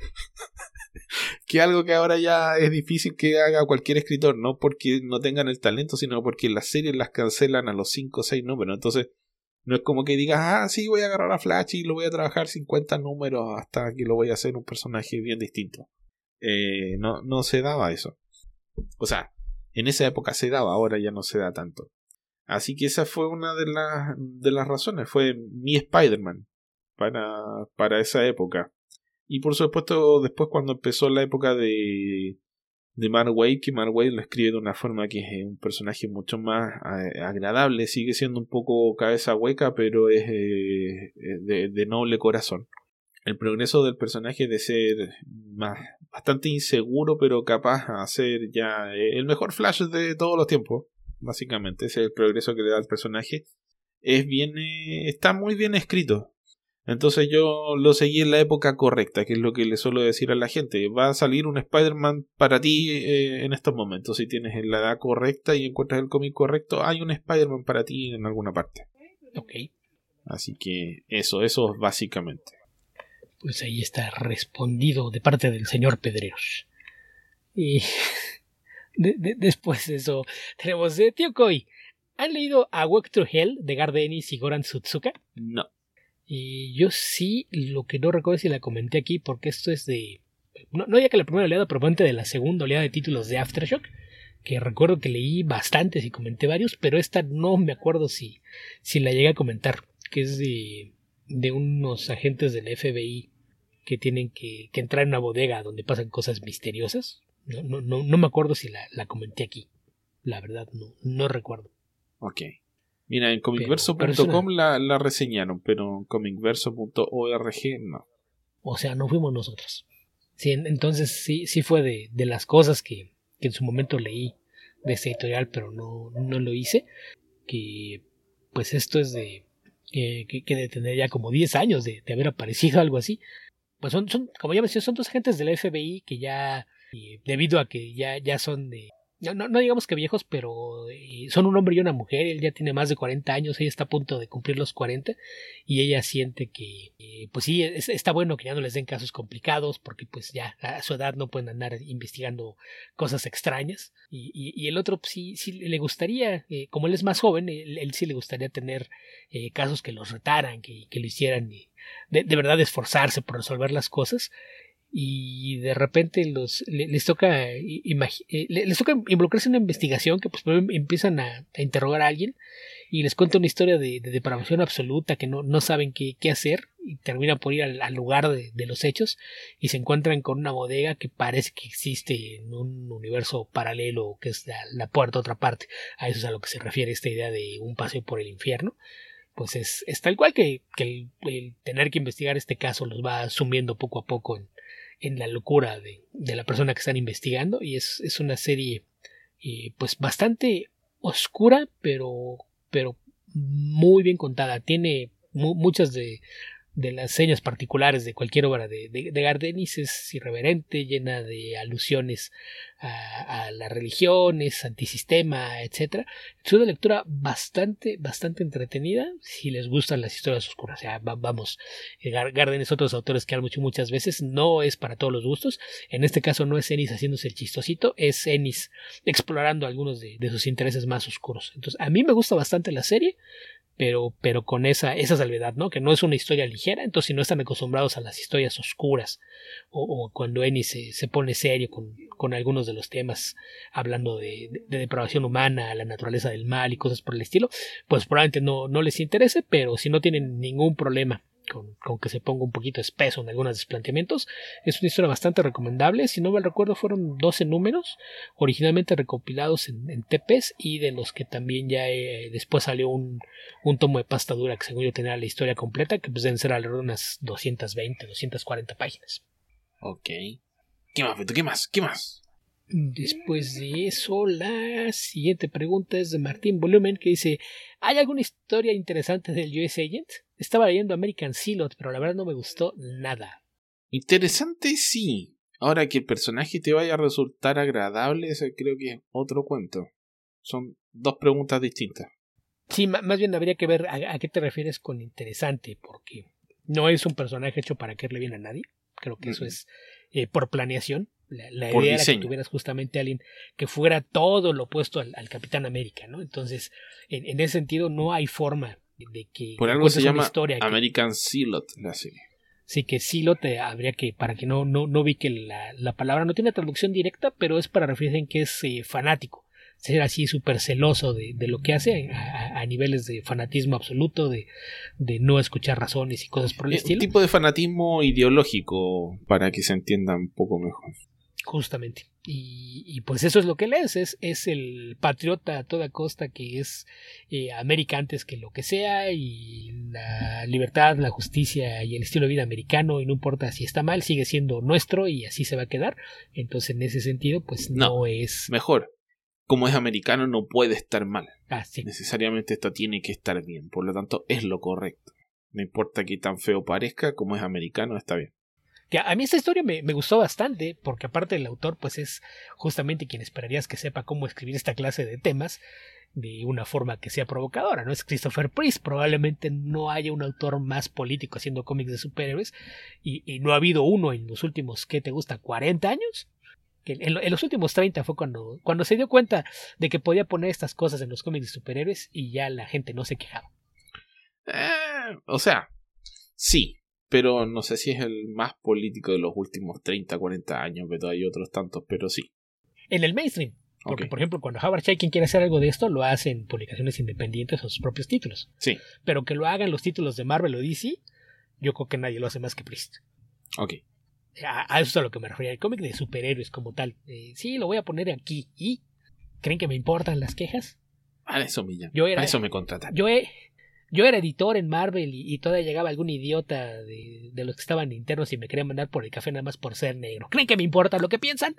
Que algo que ahora ya es difícil que haga cualquier escritor, no porque no tengan el talento, sino porque las series las cancelan a los cinco o seis números. Entonces no es como que digas, ah, sí, voy a agarrar a Flash y lo voy a trabajar cincuenta números hasta que lo voy a hacer un personaje bien distinto. Eh, no, no se daba eso. O sea, en esa época se daba, ahora ya no se da tanto. Así que esa fue una de, la, de las razones. Fue mi Spider-Man para, para esa época. Y por supuesto, después cuando empezó la época de, de Mark Waid, que Mark Waid lo escribe de una forma que es un personaje mucho más eh, agradable, sigue siendo un poco cabeza hueca, pero es eh, de, de noble corazón. El progreso del personaje de ser más, bastante inseguro, pero capaz de ser ya el mejor Flash de todos los tiempos, básicamente. Ese es el progreso que le da al personaje. es bien, eh, está muy bien escrito. Entonces yo lo seguí en la época correcta, que es lo que le suelo decir a la gente. Va a salir un Spider-Man para ti eh, en estos momentos. Si tienes la edad correcta y encuentras el cómic correcto, hay un Spider-Man para ti en alguna parte. Ok. Así que eso, eso básicamente. Pues ahí está respondido de parte del señor Pedreros. Y de, de, después de eso tenemos de Tío Koi. ¿Han leído A Walk Through Hell de Garth Ennis y Goran Sudzuka? No. Y yo sí, lo que no recuerdo es si la comenté aquí, porque esto es de... No, no ya que la primera oleada, pero probablemente de la segunda oleada de títulos de Aftershock, que recuerdo que leí bastantes y comenté varios, pero esta no me acuerdo si, si la llegué a comentar, que es de, de unos agentes del F B I que tienen que, que entrar en una bodega donde pasan cosas misteriosas. No, no, no, no me acuerdo si la, la comenté aquí, la verdad no, no recuerdo. Ok. Mira, en comicverso punto com una... la, la reseñaron, pero en comicverso punto org no. O sea, no fuimos nosotros. Sí, entonces sí, sí fue de, de las cosas que, que en su momento leí de ese editorial, pero no, no lo hice. Que pues esto es de que, que, que de tener ya como diez años de, de haber aparecido algo así. Pues son, son, como ya mencioné, son dos agentes de la F B I que ya, eh, debido a que ya, ya son de... No, no, no digamos que viejos, pero eh, son un hombre y una mujer. Él ya tiene más de cuarenta años, ella está a punto de cumplir los cuarenta y ella siente que, eh, pues sí, es, está bueno que ya no les den casos complicados porque pues ya a su edad no pueden andar investigando cosas extrañas. Y, y, y el otro pues, sí, sí le gustaría, eh, como él es más joven, él, él sí le gustaría tener eh, casos que los retaran, que, que lo hicieran eh, de, de verdad esforzarse por resolver las cosas. Y de repente los les toca les toca involucrarse en una investigación que pues empiezan a, a interrogar a alguien y les cuenta una historia de, de depravación absoluta que no, no saben qué, qué hacer y terminan por ir al, al lugar de, de los hechos y se encuentran con una bodega que parece que existe en un universo paralelo que es la, la puerta a otra parte. A eso es a lo que se refiere esta idea de un paseo por el infierno. Pues es, es tal cual que, que el, el tener que investigar este caso los va sumiendo poco a poco en, en la locura de, de la persona que están investigando y es, es una serie eh, pues bastante oscura pero, pero muy bien contada. Tiene mu muchas de, de las señas particulares de cualquier obra de, de, de Garth Ennis. Es irreverente, llena de alusiones a, a las religiones, antisistema, etcétera. Es una lectura bastante, bastante entretenida si les gustan las historias oscuras. O sea, va, vamos, eh, Garth Ennis, otros autores que han mucho muchas veces, no es para todos los gustos. En este caso no es Ennis haciéndose el chistosito, es Ennis explorando algunos de, de sus intereses más oscuros. Entonces, a mí me gusta bastante la serie. Pero, pero con esa, esa salvedad, ¿no? Que no es una historia ligera, entonces si no están acostumbrados a las historias oscuras, o, o cuando Ennis se, se pone serio con, con algunos de los temas, hablando de, de, de depravación humana, la naturaleza del mal y cosas por el estilo, pues probablemente no, no les interese, pero si no tienen ningún problema con, con que se ponga un poquito espeso en algunos de sus planteamientos, es una historia bastante recomendable. Si no mal recuerdo fueron doce números originalmente recopilados en, en T Ps y de los que también ya eh, después salió un, un tomo de pasta dura que según yo tenía la historia completa, que pues deben ser alrededor de unas doscientas veinte, doscientas cuarenta páginas. Ok. ¿Qué más, Beto? ¿Qué más? ¿Qué más? Después de eso, la siguiente pregunta es de Martín Volumen, que dice: ¿hay alguna historia interesante del U S Agent? Estaba leyendo American Zealot, pero la verdad no me gustó nada. Interesante, sí. Ahora que el personaje te vaya a resultar agradable, ese creo que es otro cuento. Son dos preguntas distintas. Sí, más bien habría que ver a, a qué te refieres con interesante, porque no es un personaje hecho para caerle bien a nadie. Creo que eso uh-huh. es eh, por planeación. La, la idea era que tuvieras justamente a alguien que fuera todo lo opuesto al, al Capitán América, ¿no? Entonces, en, en ese sentido, no hay forma de, de que... Por algo se llama American Zealot, la serie. Sí, que Zealot eh, habría que, para que no, no, no vi que la, la palabra no tiene traducción directa, pero es para referirse en que es eh, fanático. Ser así súper celoso de, de lo que hace a, a niveles de fanatismo absoluto, de, de no escuchar razones y cosas por el es estilo. Un tipo de fanatismo ideológico, para que se entienda un poco mejor. Justamente. Y, y pues eso es lo que él es, es, es el patriota a toda costa que es eh, América antes que lo que sea, y la libertad, la justicia y el estilo de vida americano, y no importa si está mal, sigue siendo nuestro y así se va a quedar. Entonces en ese sentido pues no, no es... Mejor. como es americano, no puede estar mal. Ah, sí. Necesariamente esto tiene que estar bien. Por lo tanto, es lo correcto. No importa qué tan feo parezca, como es americano, está bien. Que a mí esta historia me, me gustó bastante, porque aparte el autor pues es justamente quien esperarías que sepa cómo escribir esta clase de temas de una forma que sea provocadora, ¿no? Es Christopher Priest. Probablemente no haya un autor más político haciendo cómics de superhéroes, y, y no ha habido uno en los últimos, ¿qué te gusta? ¿cuarenta años? Que en, en los últimos treinta fue cuando, cuando se dio cuenta de que podía poner estas cosas en los cómics de superhéroes y ya la gente no se quejaba. Eh, o sea, sí. Pero no sé si es el más político de los últimos treinta, cuarenta años, pero hay otros tantos, pero sí. En el mainstream. Porque, Okay. por ejemplo, cuando Howard Chaykin quiere hacer algo de esto, lo hace en publicaciones independientes o sus propios títulos. Sí. Pero que lo hagan los títulos de Marvel o D C, yo creo que nadie lo hace más que Priest. Ok. A, a eso es a lo que me refería. El cómic de superhéroes como tal. Eh, sí, lo voy a poner aquí. ¿Y creen que me importan las quejas? Para eso me llaman. Yo era, Para eso me contratan. Yo he... Yo era editor en Marvel y, y todavía llegaba algún idiota de, de los que estaban internos y me querían mandar por el café nada más por ser negro. ¿Creen que me importa lo que piensan?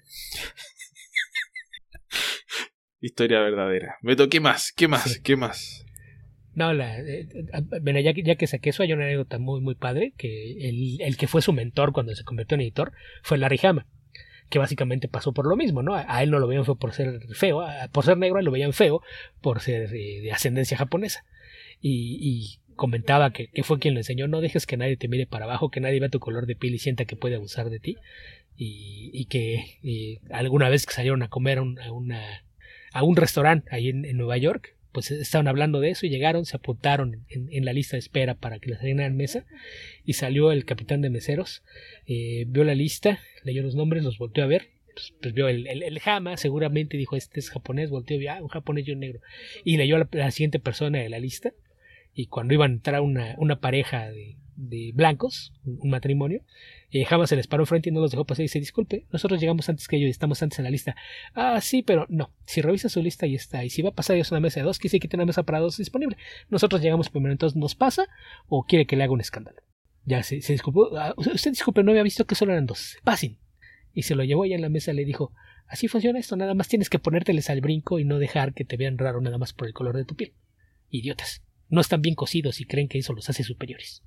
Historia verdadera. Beto, ¿qué más? ¿Qué más? Sí. ¿Qué más? No, la, eh, bueno, ya, ya que saqué eso, hay una anécdota muy, muy padre, que el, el que fue su mentor cuando se convirtió en editor fue Larry Hama, que básicamente pasó por lo mismo, ¿no? A, a él no lo veían feo por ser feo, a, por ser negro, a él lo veían feo por ser eh, de ascendencia japonesa. Y, y comentaba que, que fue quien le enseñó: no dejes que nadie te mire para abajo, que nadie vea tu color de piel y sienta que puede abusar de ti. Y, y que y alguna vez que salieron a comer a, un, a, una, a un restaurante ahí en, en Nueva York, pues estaban hablando de eso y llegaron, se apuntaron en, en la lista de espera para que les dieran mesa, y salió el capitán de meseros, eh, vio la lista, leyó los nombres, los volteó a ver. Pues, pues vio el, el, el Hama, seguramente dijo: este es japonés, volteó y vio: ah, un japonés y un negro. Y leyó a la, la siguiente persona de la lista. Y cuando iban a entrar una, una pareja de, de blancos, un, un matrimonio, eh, Hama se les paró frente y no los dejó pasar y dice: disculpe, nosotros llegamos antes que ellos y estamos antes en la lista. Ah, sí, pero no, si revisa su lista y está, y si va a pasar ellos una mesa de dos, quise que tiene una mesa para dos disponible. Nosotros llegamos primero, entonces ¿nos pasa o quiere que le haga un escándalo? Ya se, se disculpó: ah, usted disculpe, no había visto que solo eran dos, pasen. Y se lo llevó allá en la mesa y le dijo: así funciona esto, nada más tienes que ponérteles al brinco y no dejar que te vean raro nada más por el color de tu piel. Idiotas. No están bien cocidos y creen que eso los hace superiores.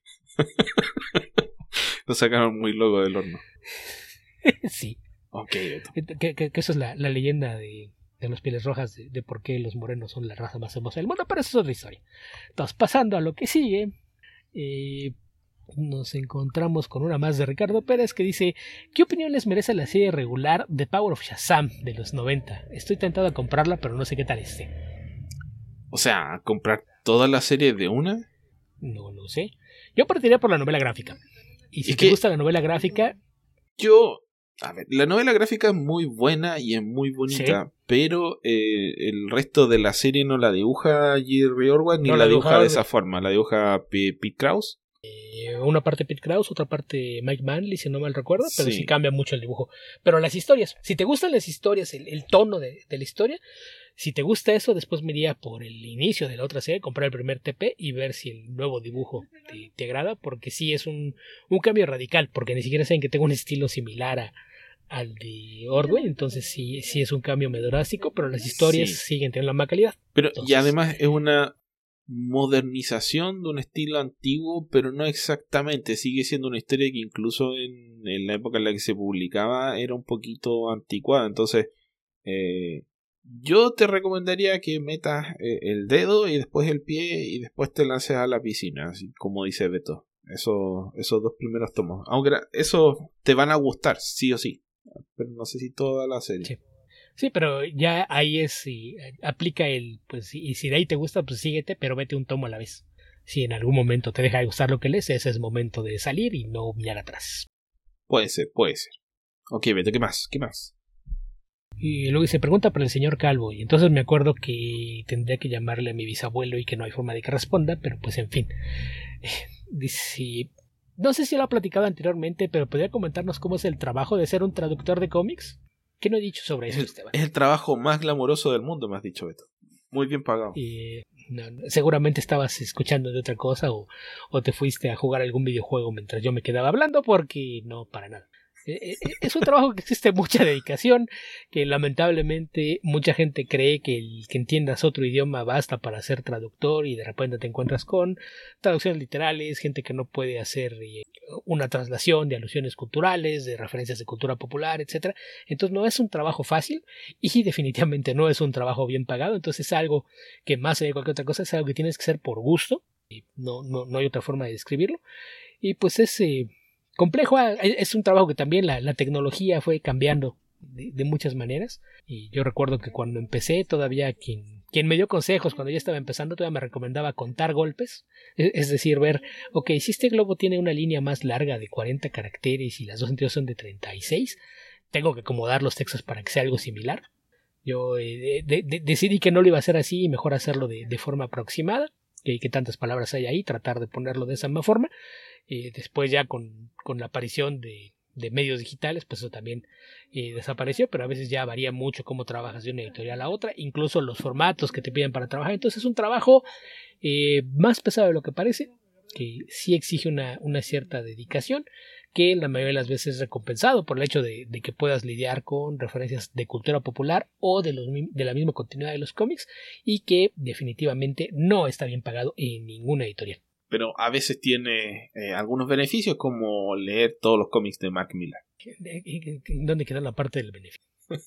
Lo sacaron muy loco del horno. Sí. Ok, Beto. Que, que, que eso es la, la leyenda de, de los pieles rojas, de, de por qué los morenos son la raza más hermosa del mundo, pero eso es otra historia. Entonces, pasando a lo que sigue, eh, nos encontramos con una más de Ricardo Pérez que dice: ¿qué opinión les merece la serie regular The Power of Shazam de los noventa? Estoy tentado a comprarla, pero no sé qué tal esté. O sea, ¿comprar toda la serie de una? No lo sé. Yo partiría por la novela gráfica. Y si es te que gusta la novela gráfica... Yo... A ver, la novela gráfica es muy buena y es muy bonita, ¿sí? Pero eh, el resto de la serie no la dibuja Jerry Orwell ni no, la, la dibuja de esa forma. La dibuja P Pete Krause. Eh, una parte Pete Krause, otra parte Mike Manley, si no mal recuerdo, pero sí. sí cambia mucho el dibujo. Pero las historias, si te gustan las historias, el, el tono de, de la historia, si te gusta eso, después me iría por el inicio de la otra serie, comprar el primer T P y ver si el nuevo dibujo te, te agrada, porque sí es un, un cambio radical, porque ni siquiera saben que tengo un estilo similar a, al de Orwell, entonces sí, sí es un cambio medio drástico, pero las historias sí. siguen teniendo la misma calidad. Pero entonces, y además es una modernización de un estilo antiguo, pero no exactamente, sigue siendo una historia que incluso en, en la época en la que se publicaba era un poquito anticuada, entonces eh, yo te recomendaría que metas eh, el dedo y después el pie y después te lances a la piscina, así como dice Beto. Eso, esos dos primeros tomos, aunque esos te van a gustar sí o sí, pero no sé si toda la serie. Sí. Sí, pero ya ahí es, si aplica el, pues, y si de ahí te gusta, pues síguete, pero vete un tomo a la vez. Si en algún momento te deja de gustar lo que lees, ese es el momento de salir y no mirar atrás. Puede ser, puede ser. Ok, Beto, ¿qué más? ¿Qué más? Y luego se pregunta por el señor Calvo, y entonces me acuerdo que tendría que llamarle a mi bisabuelo y que no hay forma de que responda, pero pues en fin. Dice, no sé si lo ha platicado anteriormente, pero ¿podría comentarnos cómo es el trabajo de ser un traductor de cómics? ¿Qué no he dicho sobre eso, es, Esteban? Es el trabajo más glamoroso del mundo, me has dicho, Beto. Muy bien pagado. Y, no, seguramente estabas escuchando de otra cosa o, o te fuiste a jugar algún videojuego mientras yo me quedaba hablando, porque no, para nada. Es un trabajo que existe mucha dedicación, que lamentablemente mucha gente cree que el que entiendas otro idioma basta para ser traductor y de repente te encuentras con traducciones literales, gente que no puede hacer una traslación de alusiones culturales, de referencias de cultura popular, etcétera. Entonces no es un trabajo fácil y definitivamente no es un trabajo bien pagado, entonces es algo que más allá de cualquier otra cosa es algo que tienes que hacer por gusto, y no, no, no hay otra forma de describirlo, y pues es... Eh, complejo, es un trabajo que también la, la tecnología fue cambiando de, de muchas maneras, y yo recuerdo que cuando empecé todavía quien, quien me dio consejos cuando ya estaba empezando todavía me recomendaba contar golpes, es, es decir, ver, ok, si este globo tiene una línea más larga de cuarenta caracteres y las dos sentidos son de treinta y seis, tengo que acomodar los textos para que sea algo similar. Yo eh, de, de, decidí que no lo iba a hacer así y mejor hacerlo de, de forma aproximada, que, que tantas palabras hay ahí, tratar de ponerlo de esa misma forma. Eh, después ya con, con la aparición de, de medios digitales, pues eso también eh, desapareció, pero a veces ya varía mucho cómo trabajas de una editorial a otra, incluso los formatos que te piden para trabajar. Entonces es un trabajo eh, más pesado de lo que parece, que sí exige una, una cierta dedicación, que la mayoría de las veces es recompensado por el hecho de, de que puedas lidiar con referencias de cultura popular o de, los, de la misma continuidad de los cómics, y que definitivamente no está bien pagado en ninguna editorial. Pero a veces tiene eh, algunos beneficios, como leer todos los cómics de Mark Millar. ¿Dónde queda la parte del beneficio?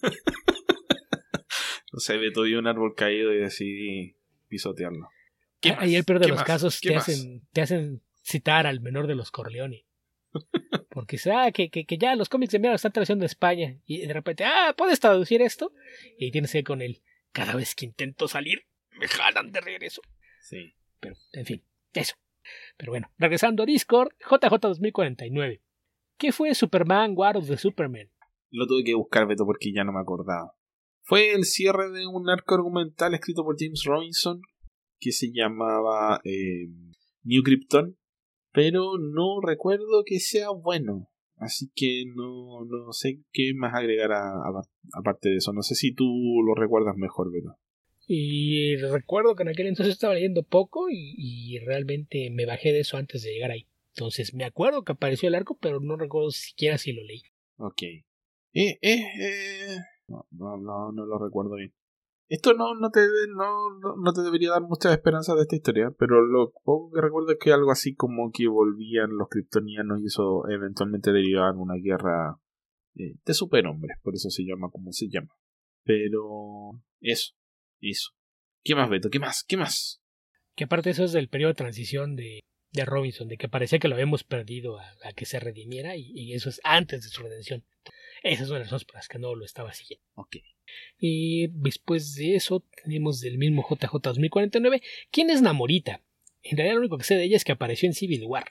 No sé, Beto vio un árbol caído y decidí pisotearlo. ¿Qué Ahí el peor de los más? casos te hacen, te hacen citar al menor de los Corleone. Porque ah, que, que, que ya los cómics de mierda están traduciendo de España. Y de repente, ah, ¿puedes traducir esto? Y tienes que ir con él. Cada vez que intento salir, me jalan de regreso. Sí. Pero, en fin, eso. Pero bueno, regresando a Discord, J J dos mil cuarenta y nueve. ¿Qué fue Superman War of the Superman? Lo tuve que buscar, Beto, porque ya no me acordaba. Fue el cierre de un arco argumental escrito por James Robinson que se llamaba eh, New Krypton, pero no recuerdo que sea bueno. Así que no, no sé qué más agregar a, a, aparte de eso. No sé si tú lo recuerdas mejor, Beto. Y recuerdo que en aquel entonces estaba leyendo poco y, y realmente me bajé de eso antes de llegar ahí. Entonces me acuerdo que apareció el arco, pero no recuerdo siquiera si lo leí. Ok. Eh, eh, eh. No, no, no, no lo recuerdo bien. Esto no, no, te, no, no, no te debería dar muchas esperanzas de esta historia, pero lo poco que recuerdo es que algo así como que volvían los kryptonianos y eso eventualmente derivaba en una guerra eh, de superhombres, por eso se llama como se llama. Pero eso. Eso. ¿Qué más, Beto? ¿Qué más? ¿Qué más? Que aparte eso es del periodo de transición de, de Robinson, de que parecía que lo habíamos perdido a, a que se redimiera, y, y eso es antes de su redención. Esas son las razones por las que no lo estaba siguiendo. Ok. Y después de eso tenemos del mismo J J dos mil cuarenta y nueve. ¿Quién es Namorita? En realidad lo único que sé de ella es que apareció en Civil War.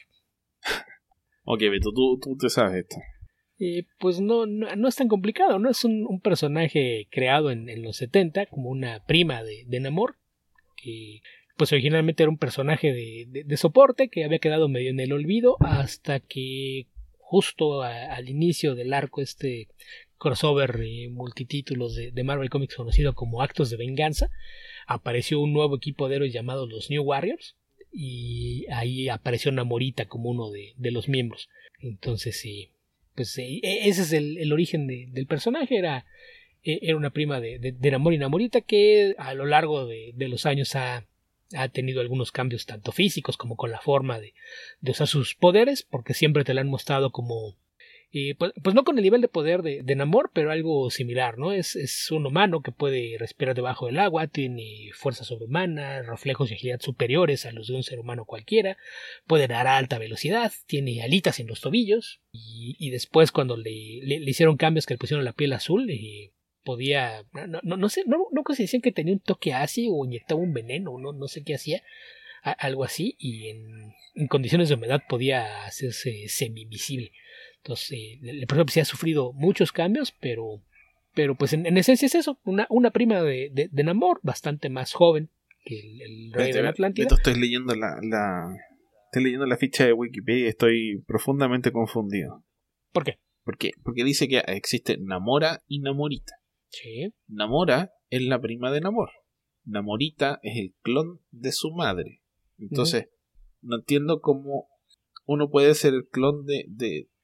Ok, Beto, tú, tú te sabes esto. Eh, pues no, no, no es tan complicado, ¿no? Es un, un personaje creado en, en los setenta como una prima de, de Namor, que pues originalmente era un personaje de, de, de soporte que había quedado medio en el olvido hasta que justo a, al inicio del arco este crossover eh, multitítulos de, de Marvel Comics conocido como Actos de Venganza, apareció un nuevo equipo de héroes llamado los New Warriors, y ahí apareció Namorita como uno de, de los miembros. Entonces sí, pues eh, ese es el, el origen de, del personaje. Era, eh, era una prima de, de, de Namor y Namorita que a lo largo de, de los años ha, ha tenido algunos cambios tanto físicos como con la forma de, de usar sus poderes, porque siempre te la han mostrado como eh, pues, pues no con el nivel de poder de, de Namor, pero algo similar, ¿no? Es, es un humano que puede respirar debajo del agua, tiene fuerza sobrehumana, reflejos y agilidad superiores a los de un ser humano cualquiera, puede nadar a alta velocidad, tiene alitas en los tobillos, y, y después cuando le, le, le hicieron cambios que le pusieron la piel azul, eh, podía, no, no, no sé, no, no sé si decían que tenía un toque ácido o inyectaba un veneno, no, no sé qué hacía, a, algo así, y en, en condiciones de humedad podía hacerse semivisible. Entonces, eh, el personaje sí ha sufrido muchos cambios, pero, pero pues en, en esencia es eso, una, una prima de, de, de Namor, bastante más joven que el, el rey de la Atlántida. Beto, estoy leyendo la, la, estoy leyendo la ficha de Wikipedia y estoy profundamente confundido. ¿Por qué? ¿Por qué? Porque dice que existe Namora y Namorita. Sí. Namora es la prima de Namor. Namorita es el clon de su madre. Entonces, uh-huh. no entiendo cómo uno puede ser el clon de... de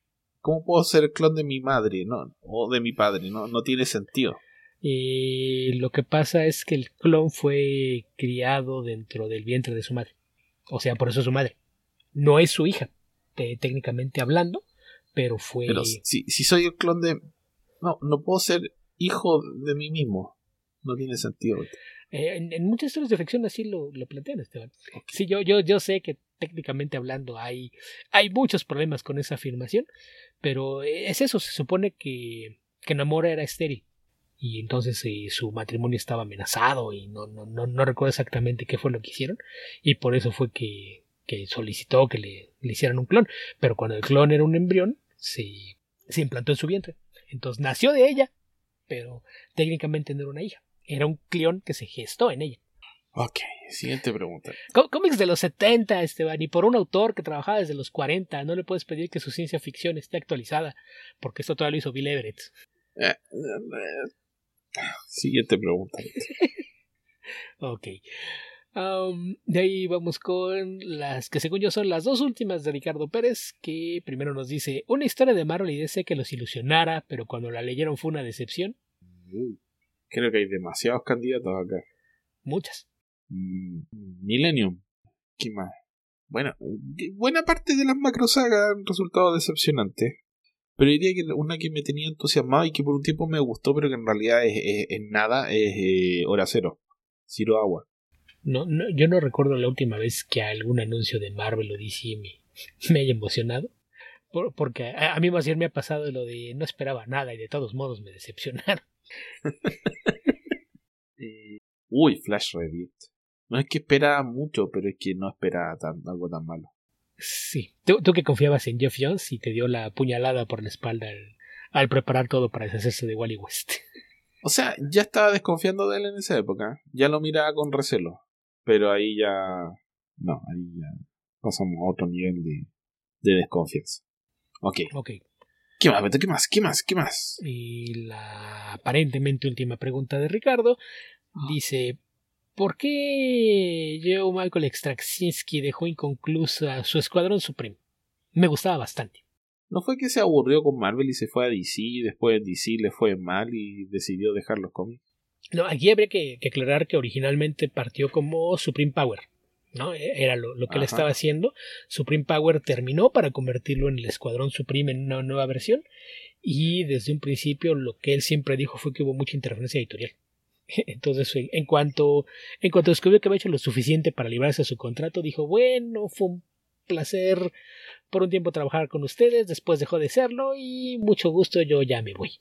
¿Cómo puedo ser el clon de mi madre? No, o de mi padre, no, no tiene sentido. Eh, lo que pasa es que el clon fue criado dentro del vientre de su madre. O sea, por eso es su madre. No es su hija, te, técnicamente hablando, pero fue... Pero si, si soy el clon de... No, no puedo ser hijo de mí mismo. No tiene sentido. Eh, en, en muchas historias de ficción así lo, lo plantean, Esteban. Okay. Sí, yo, yo, yo sé que técnicamente hablando hay, hay muchos problemas con esa afirmación, pero es eso, se supone que, que Namora era estéril y entonces eh, su matrimonio estaba amenazado y no, no, no, no recuerdo exactamente qué fue lo que hicieron y por eso fue que, que solicitó que le, le hicieran un clon, pero cuando el clon era un embrión se, se implantó en su vientre, entonces nació de ella, pero técnicamente no era una hija. Era un clon que se gestó en ella. Ok, siguiente pregunta. C- cómics de los setenta, Esteban, y por un autor que trabajaba desde los cuarenta. No le puedes pedir que su ciencia ficción esté actualizada, porque esto todavía lo hizo Bill Everett. Eh, eh, siguiente pregunta. Ok. Um, de ahí vamos con las que según yo son las dos últimas de Ricardo Pérez, que primero nos dice, una historia de Marvel y D C que los ilusionara, pero cuando la leyeron fue una decepción. Uh. Creo que hay demasiados candidatos acá. Muchas. Mm, Millennium. ¿Qué más? Bueno, buena parte de las macrosagas han resultado decepcionantes. Pero diría que una que me tenía entusiasmado y que por un tiempo me gustó, pero que en realidad es, es, es nada, es eh, Hora Cero. Zero Hour. No, no, yo no recuerdo la última vez que algún anuncio de Marvel o D C me, me haya emocionado. Por, porque a, a mí más bien me ha pasado lo de no esperaba nada y de todos modos me decepcionaron. eh, uy, Flash Rebirth. No es que esperaba mucho, pero es que no esperaba tan, algo tan malo. Sí, tú, tú que confiabas en Geoff Johns y te dio la puñalada por la espalda al, al preparar todo para deshacerse de Wally West. O sea, ya estaba desconfiando de él en esa época. Ya lo miraba con recelo. Pero ahí ya... No, ahí ya pasamos a otro nivel de, de desconfianza. Ok. Ok. ¿Qué más, Beto? ¿Qué más? ¿Qué más? ¿Qué más? Y la aparentemente última pregunta de Ricardo dice: ¿por qué Joe Michael Straczynski dejó inconclusa su Escuadrón Supreme? Me gustaba bastante. ¿No fue que se aburrió con Marvel y se fue a D C y después D C le fue mal y decidió dejar los cómics? No, aquí habría que, que aclarar que originalmente partió como Supreme Power, ¿no? Era lo, lo que Ajá. él estaba haciendo. Supreme Power terminó para convertirlo en el Escuadrón Supreme en una nueva versión y desde un principio lo que él siempre dijo fue que hubo mucha interferencia editorial. Entonces, en cuanto, en cuanto descubrió que había hecho lo suficiente para librarse de su contrato, dijo, bueno, fue un placer por un tiempo trabajar con ustedes, después dejó de serlo y mucho gusto, yo ya me voy.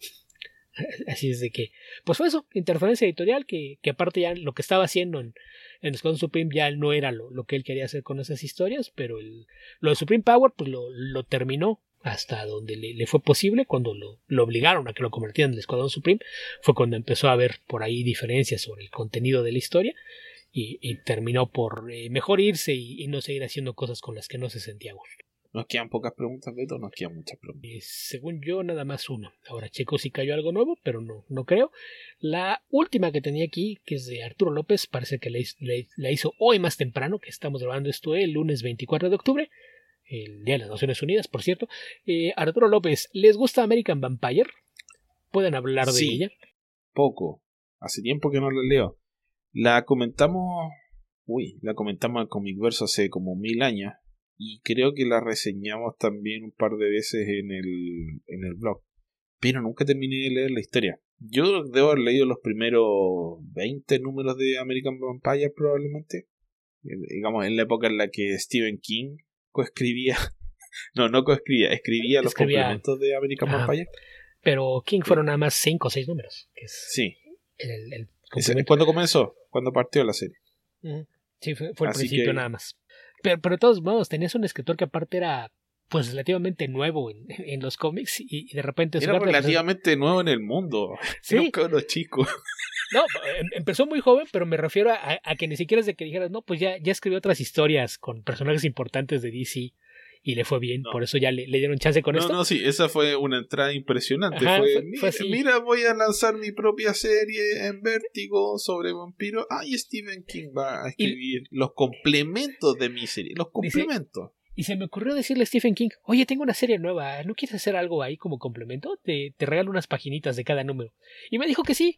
Así es de que, pues fue eso, interferencia editorial, que, que aparte ya lo que estaba haciendo en, en Escuadrón Supreme ya no era lo, lo que él quería hacer con esas historias, pero el, lo de Supreme Power pues lo, lo terminó hasta donde le, le fue posible. Cuando lo, lo obligaron a que lo convirtieran en el Escuadrón Supreme fue cuando empezó a haber por ahí diferencias sobre el contenido de la historia y, y terminó por eh, mejor irse y, y no seguir haciendo cosas con las que no se sentía a gusto. ¿Nos quedan pocas preguntas, Beto? Nos quedan muchas preguntas. Eh, según yo, nada más una. Ahora checo si cayó algo nuevo, pero no, no creo. La última que tenía aquí, que es de Arturo López, parece que la hizo, la, la hizo hoy más temprano, que estamos grabando esto el lunes veinticuatro de octubre, el Día de las Naciones Unidas, por cierto. Eh, Arturo López, ¿les gusta American Vampire? ¿Pueden hablar sí, de ella? Poco. Hace tiempo que no la leo. La comentamos... Uy, la comentamos en Comicverso hace como mil años. Y creo que la reseñamos también un par de veces en el, en el blog. Pero nunca terminé de leer la historia. Yo debo haber leído los primeros veinte números de American Vampire probablemente. Digamos, en la época en la que Stephen King coescribía. No, no coescribía, escribía los escribía... complementos de American Ajá. Vampire. Pero King fueron sí. nada más cinco o seis números. Que es sí. El, el Ese, ¿Cuándo comenzó? ¿Cuándo partió la serie? Uh-huh. Sí, fue, fue el principio que... nada más. Pero, pero de todos modos, tenías un escritor que aparte era pues relativamente nuevo en, en los cómics y, y de repente... Era relativamente de... nuevo en el mundo. Sí. Era un cabrón chico. No, empezó muy joven, pero me refiero a, a que ni siquiera es de que dijeras, no, pues ya, ya escribió otras historias con personajes importantes de D C y le fue bien, no. Por eso ya le, le dieron chance con no, esto. No, no, sí, esa fue una entrada impresionante. Ajá, fue, fue, mira, fue así. mira, voy a lanzar mi propia serie en Vértigo sobre vampiros. Ah, y Stephen King va a escribir y, los complementos de mi serie. Los complementos. Y se me ocurrió decirle a Stephen King, oye, tengo una serie nueva, ¿no quieres hacer algo ahí como complemento? Te, te regalo unas paginitas de cada número. Y me dijo que sí.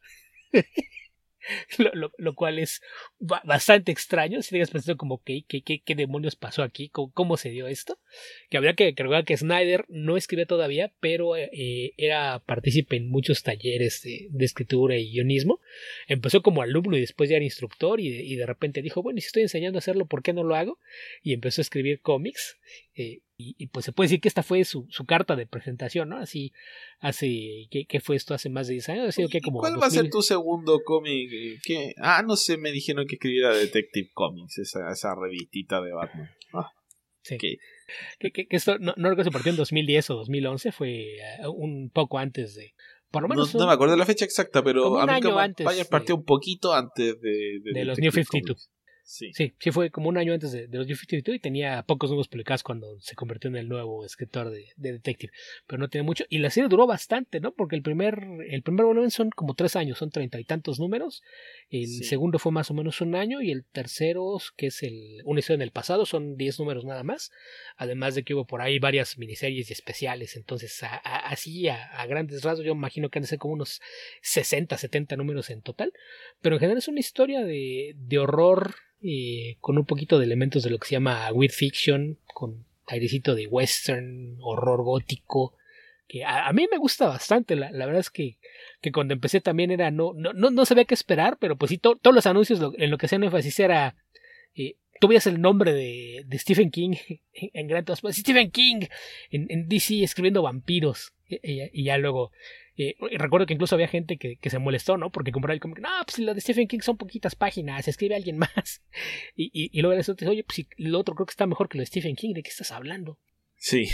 Lo, lo, lo cual es ba- bastante extraño. Si te has pensado como, ¿qué, qué, qué, qué demonios pasó aquí? ¿Cómo, cómo se dio esto? Que habría que recordar que Snyder no escribía todavía, pero eh, era partícipe en muchos talleres de, de escritura y guionismo. Empezó como alumno y después ya era instructor y de, y de repente dijo, bueno, y si estoy enseñando a hacerlo, ¿por qué no lo hago? Y empezó a escribir cómics. Eh, y, y pues se puede decir que esta fue su, su carta de presentación, ¿no? Así, hace, ¿qué, qué fue esto? Hace más de diez años, ha sido que ¿Y como cuál dos va a ser mil. tu segundo cómic? ¿Qué? Ah, no sé, me dijeron que escribiera Detective Comics, esa, esa revistita de Batman. Ah, Sí. okay. Que, que, que esto no, no recuerdo si partió en dos mil diez o dos mil once, fue uh, un poco antes de, por lo No, menos no un, me acuerdo de la fecha exacta, pero como un Amica año antes Vampire partió de, un poquito antes de, de de los New Detective cincuenta y dos. Comics. Sí. Sí, sí fue como un año antes de, de los New cincuenta y dos y tenía pocos números publicados cuando se convirtió en el nuevo escritor de, de Detective, pero no tiene mucho, y la serie duró bastante, ¿no? Porque el primer el primer volumen son como tres años, son treinta y tantos números, el Sí. segundo fue más o menos un año y el tercero, que es el una historia en el pasado, son diez números nada más, además de que hubo por ahí varias miniseries y especiales, entonces a, a, así a, a grandes rasgos yo imagino que han de ser como unos sesenta, setenta números en total, pero en general es una historia de, de horror, eh, con un poquito de elementos de lo que se llama weird fiction, con airecito de western, horror gótico, que a, a mí me gusta bastante. La, la verdad es que, que cuando empecé también era no, no, no, no sabía qué esperar, pero pues sí, to, todos los anuncios lo, en lo que hacían énfasis era eh, tú veías el nombre de, de Stephen King en, en gran todas partes, Stephen King en, en D C escribiendo vampiros, y, y, y ya luego Eh, y recuerdo que incluso había gente que, que se molestó, ¿no? Porque compraba el cómic, no, pues lo de Stephen King son poquitas páginas, escribe alguien más. Y, y, y luego eso te dice, oye, pues si lo otro creo que está mejor que lo de Stephen King, ¿de qué estás hablando? Sí.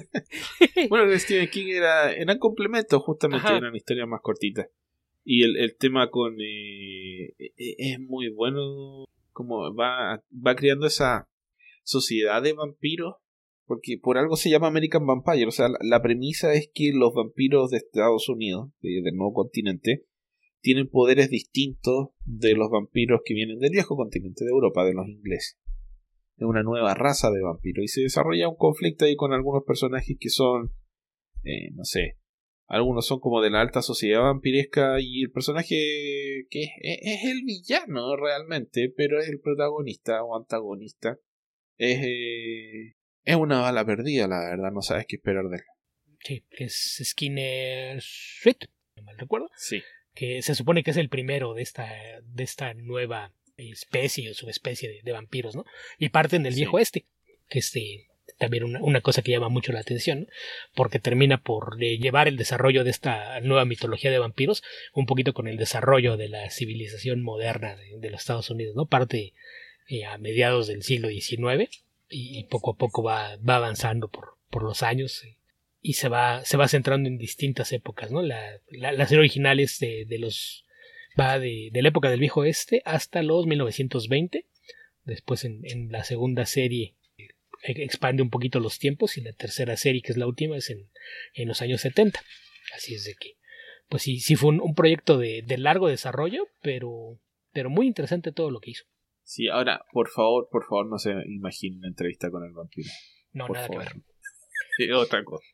Bueno, el Stephen King era, eran complementos, justamente. Ajá. Eran historias más cortitas. Y el, el tema con... Eh, es muy bueno, como va, va creando esa sociedad de vampiros, porque por algo se llama American Vampire. O sea, la, la premisa es que los vampiros de Estados Unidos, de, del nuevo continente, tienen poderes distintos de los vampiros que vienen del viejo continente de Europa, de los ingleses. Es una nueva raza de vampiros y se desarrolla un conflicto ahí con algunos personajes que son, eh, no sé, algunos son como de la alta sociedad vampiresca y el personaje que es, es el villano realmente, pero es el protagonista o antagonista. Es, eh, es una bala perdida, la verdad, no sabes qué esperar de él. Sí, que es Skinner Sweet, no mal recuerdo. Sí. Que se supone que es el primero de esta, de esta nueva especie o subespecie de, de vampiros, ¿no? Y parten del Sí. viejo este, que es este, también una, una cosa que llama mucho la atención, ¿no? Porque termina por eh, llevar el desarrollo de esta nueva mitología de vampiros un poquito con el desarrollo de la civilización moderna de, de los Estados Unidos, ¿no? Parte eh, a mediados del siglo diecinueve y, y poco a poco va, va avanzando por, por los años eh, y se va, se va centrando en distintas épocas, ¿no? La, la, la serie original es de, de los va de, de la época del viejo oeste hasta los mil novecientos veinte. Después en, en la segunda serie eh, expande un poquito los tiempos y la tercera serie, que es la última, es en, en los años setenta. Así es de que, pues sí, sí fue un, un proyecto de, de largo desarrollo, pero, pero muy interesante todo lo que hizo. Sí, ahora, por favor, por favor, no se imaginen una entrevista con el vampiro. No, por nada favor. que ver. Sí, otra cosa.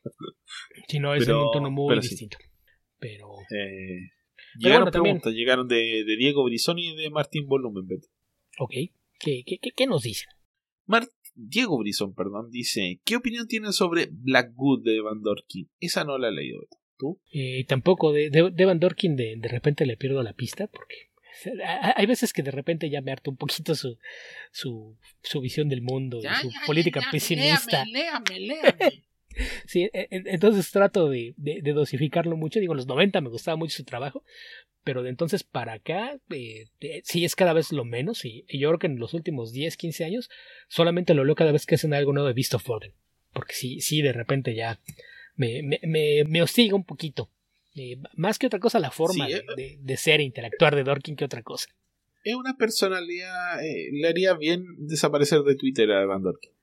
Si no, es pero, en un tono muy pero distinto. Sí. Pero... Eh, Pero llegaron bueno, preguntas, también... llegaron de, de Diego Brizoni y de Martín Volumen, Beto. Ok, ¿Qué, qué, qué nos dicen? Mar Diego Brizón, perdón, dice: ¿qué opinión tienen sobre Blackwood de Van Dorkin? Esa no la he leído, Beto. ¿Tú? Eh, tampoco, de, de, de Van Dorkin de, de repente le pierdo la pista porque hay veces que de repente ya me harto un poquito su, su, su visión del mundo y ya, su ya, política ya, pesimista. Léame, léame, léame. Sí, entonces trato de, de, de dosificarlo mucho. Digo, en los noventa me gustaba mucho su trabajo, pero de entonces para acá eh, eh, sí es cada vez lo menos. Y, y yo creo que en los últimos diez, quince años solamente lo leo cada vez que hacen algo nuevo de Beast of Burden. Porque sí, sí, de repente ya me, me, me, me hostiga un poquito. Eh, más que otra cosa, la forma Sí, de, eh, de, de ser e interactuar de Dorkin que otra cosa. Es una personalidad. Eh, le haría bien desaparecer de Twitter a Van Dorkin.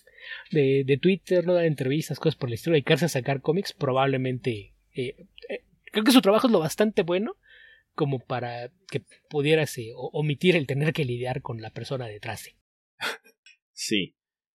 De, de Twitter, no dar entrevistas, cosas por la historia, dedicarse a sacar cómics, probablemente. Eh, eh, creo que su trabajo es lo bastante bueno como para que pudieras eh, omitir el tener que lidiar con la persona detrás. Sí.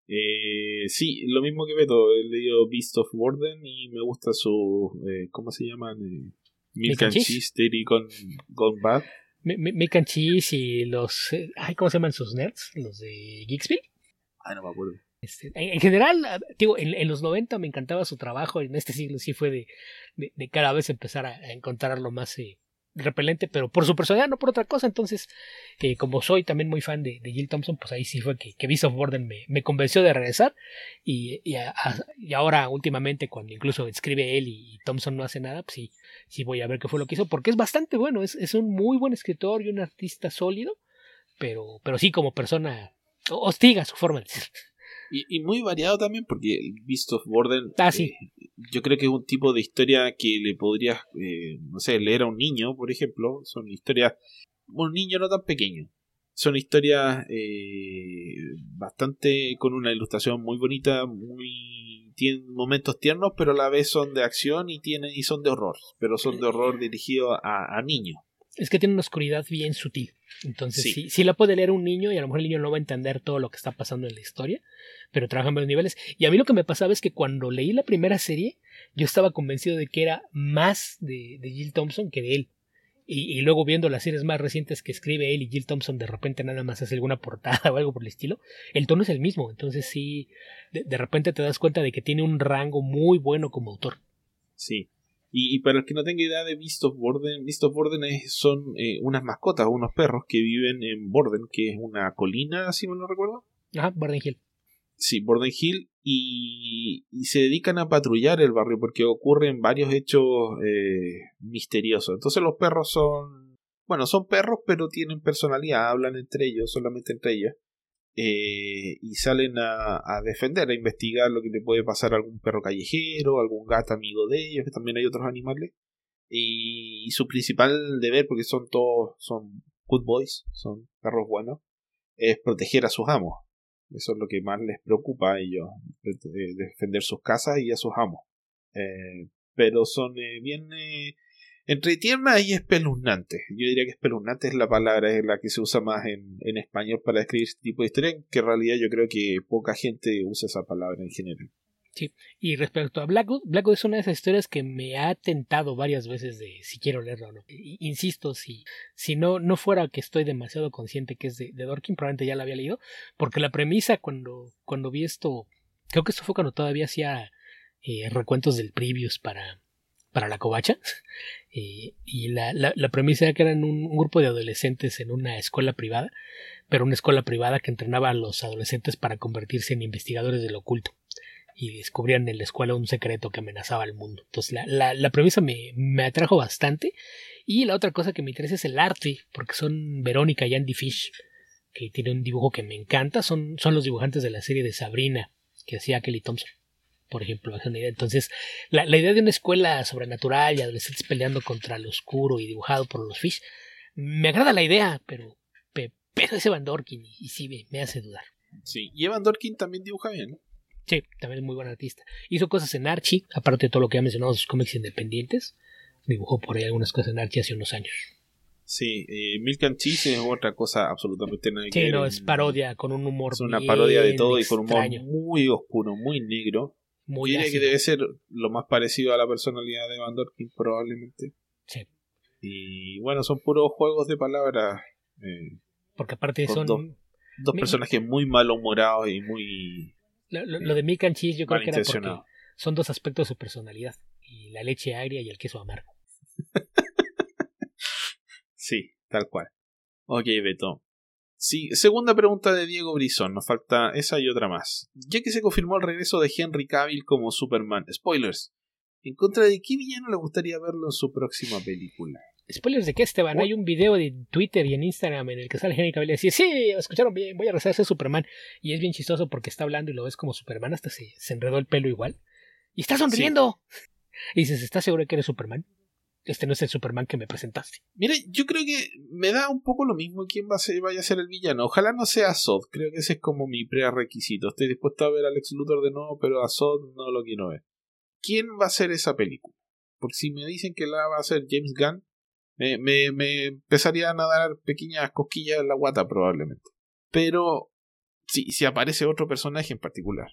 Eh, sí, lo mismo que Beto. He leído Beast of Burden y me gusta su. Eh, ¿Cómo se llaman? Eh, Milk and Cheese, Dairy Gone, Gone Bad. Milk and Cheese y los. Eh, ay, ¿cómo se llaman sus nerds? Los de Geeksville. Ay, no me acuerdo. Este, en, en general, digo, en, en los noventa me encantaba su trabajo. En este siglo sí fue de, de, de cada vez empezar a, a encontrarlo más eh, repelente, pero por su personalidad, no por otra cosa. Entonces, eh, como soy también muy fan de, de Jill Thompson, pues ahí sí fue que, que Beast of Burden me, me convenció de regresar. Y, y, a, a, y ahora, últimamente, cuando incluso escribe él y, y Thompson no hace nada, pues sí, sí voy a ver qué fue lo que hizo, porque es bastante bueno. Es, es un muy buen escritor y un artista sólido, pero, pero sí, como persona, hostiga su forma de ser. Y, y muy variado también, porque el Beast of Burden, ah, sí. eh, yo creo que es un tipo de historia que le podrías, eh, no sé, leer a un niño, por ejemplo. Son historias, un niño no tan pequeño. Son historias eh, bastante con una ilustración muy bonita, muy tienen momentos tiernos, pero a la vez son de acción y tienen y son de horror, pero son de horror dirigido a, a niños. Es que tiene una oscuridad bien sutil. Entonces, sí. sí, sí la puede leer un niño y a lo mejor el niño no va a entender todo lo que está pasando en la historia, pero trabaja en varios niveles. Y a mí lo que me pasaba es que cuando leí la primera serie, yo estaba convencido de que era más de, de Jill Thompson que de él. Y, y luego viendo las series más recientes que escribe él y Jill Thompson, de repente nada más hace alguna portada o algo por el estilo, el tono es el mismo. Entonces sí, de, de repente te das cuenta de que tiene un rango muy bueno como autor. Sí. Y, y para el que no tenga idea de Beast of Burden, Beast of Burden es, son eh, unas mascotas, unos perros que viven en Burden, que es una colina, si mal no recuerdo. Ajá, Burden Hill. Sí, Burden Hill, y, y se dedican a patrullar el barrio porque ocurren varios hechos eh, misteriosos. Entonces los perros son, bueno, son perros, pero tienen personalidad, hablan entre ellos, solamente entre ellos. Eh, y salen a, a defender, a investigar lo que le puede pasar a algún perro callejero, algún gato amigo de ellos, que también hay otros animales. Y, y su principal deber, porque son todos, son good boys, son perros buenos, es proteger a sus amos. Eso es lo que más les preocupa a ellos, de, de defender sus casas y a sus amos. Eh, pero son eh, bien... Eh, entre tiernas y espeluznantes. Yo diría que espeluznante es la palabra, es la que se usa más en, en español para describir este tipo de historia, que en realidad yo creo que poca gente usa esa palabra en general. Sí, y respecto a Blackwood, Blackwood es una de esas historias que me ha tentado varias veces de si quiero leerla o no. Insisto, si, si no, no fuera que estoy demasiado consciente que es de, de Dorkin, probablemente ya la había leído, porque la premisa cuando, cuando vi esto, creo que esto fue cuando todavía hacía eh, recuentos del previous para... para la covacha, eh, y la, la, la premisa era que eran un, un grupo de adolescentes en una escuela privada, pero una escuela privada que entrenaba a los adolescentes para convertirse en investigadores del oculto, y descubrían en la escuela un secreto que amenazaba al mundo. Entonces la, la, la premisa me, me atrajo bastante, y la otra cosa que me interesa es el arte, porque son Verónica y Andy Fish, que tiene un dibujo que me encanta, son, son los dibujantes de la serie de Sabrina, que hacía Kelly Thompson, por ejemplo. Entonces, la, la idea de una escuela sobrenatural y adolescentes peleando contra lo oscuro y dibujado por los Fish, me agrada la idea, pero, pero, pero es Evan Dorkin y, y sí me, me hace dudar. Sí, y Evan Dorkin también dibuja bien, ¿no? Sí, también es muy buen artista. Hizo cosas en Archie, aparte de todo lo que ha mencionado, sus cómics independientes. Dibujó por ahí algunas cosas en Archie hace unos años. Sí, eh, Milk and Cheese es otra cosa absolutamente nada que Sí, ver. no, es parodia, con un humor Es una bien parodia de todo extraño. y con un humor muy oscuro, muy negro. Muy Yo diría ácido. que debe ser lo más parecido a la personalidad de Evan Dorkin, probablemente. Sí. Y bueno, son puros juegos de palabras. Eh, Porque aparte son... Dos, dos mi, personajes muy malhumorados y muy... Lo, lo, lo de Milk and Cheese yo creo que era porque malintencionado. son dos aspectos de su personalidad. Y la leche agria y el queso amargo. Sí, tal cual. Ok, Beto. Sí, segunda pregunta de Diego Brizón. Nos falta esa y otra más. Ya que se confirmó el regreso de Henry Cavill como Superman. Spoilers. ¿En contra de qué villano le gustaría verlo en su próxima película? ¿Spoilers de qué, Esteban? ¿Oh? Hay un video de Twitter y en Instagram en el que sale Henry Cavill y dice, sí, escucharon bien, voy a regresar a ser Superman. Y es bien chistoso porque está hablando y lo ves como Superman, hasta se, se enredó el pelo igual. Y está sonriendo. Sí. Y dices, ¿estás seguro de que eres Superman? Este no es el Superman que me presentaste. Mire, yo creo que me da un poco lo mismo quién va a ser, vaya a ser el villano. Ojalá no sea Zod. Creo que ese es como mi prerequisito. Estoy dispuesto a ver a Lex Luthor de nuevo, pero a Zod no lo quiero ver. ¿Quién va a hacer esa película? Porque si me dicen que la va a hacer James Gunn, me, me, me empezarían a dar pequeñas cosquillas en la guata probablemente. Pero si, si aparece otro personaje en particular,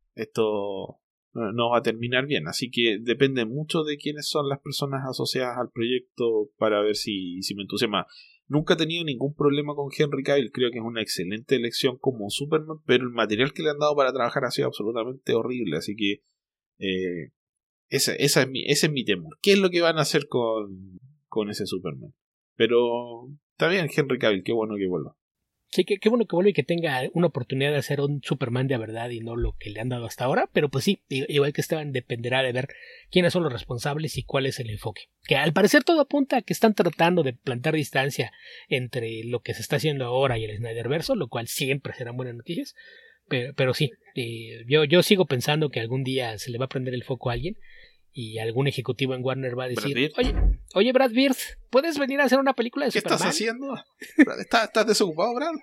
esto no, no va a terminar bien. Así que depende mucho de quiénes son las personas asociadas al proyecto para ver si, si me entusiasma. Nunca he tenido ningún problema con Henry Cavill. Creo que es una excelente elección como Superman, pero el material que le han dado para trabajar ha sido absolutamente horrible. Así que eh, esa, esa es mi, ese es mi temor. ¿Qué es lo que van a hacer con, con ese Superman? Pero está bien, Henry Cavill, qué bueno que vuelva. Sí, qué, qué bueno que vuelva y que tenga una oportunidad de hacer un Superman de verdad y no lo que le han dado hasta ahora. Pero pues sí, igual que Esteban, dependerá de ver quiénes son los responsables y cuál es el enfoque. Que al parecer todo apunta a que están tratando de plantar distancia entre lo que se está haciendo ahora y el Snyderverso, lo cual siempre serán buenas noticias. Pero, pero sí, eh, yo, yo sigo pensando que algún día se le va a prender el foco a alguien y algún ejecutivo en Warner va a decir, oye, oye Brad Bird, ¿puedes venir a hacer una película de ¿Qué Superman? estás haciendo? ¿Estás, ¿Estás desocupado, Brad?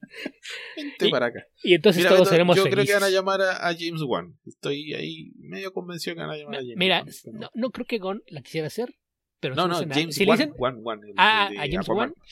Vente y, para acá. Y entonces Mira, todos Beto, seremos yo felices. creo que van a llamar a, a James Wan. Estoy ahí medio convencido que van a llamar no, a James Mira, Wan. Pero... no, no creo que Gunn la quisiera hacer, pero no, si no, dicen James a, si Wan, dicen, Wan, Wan, el, a, el de a James Aquaman. Wan,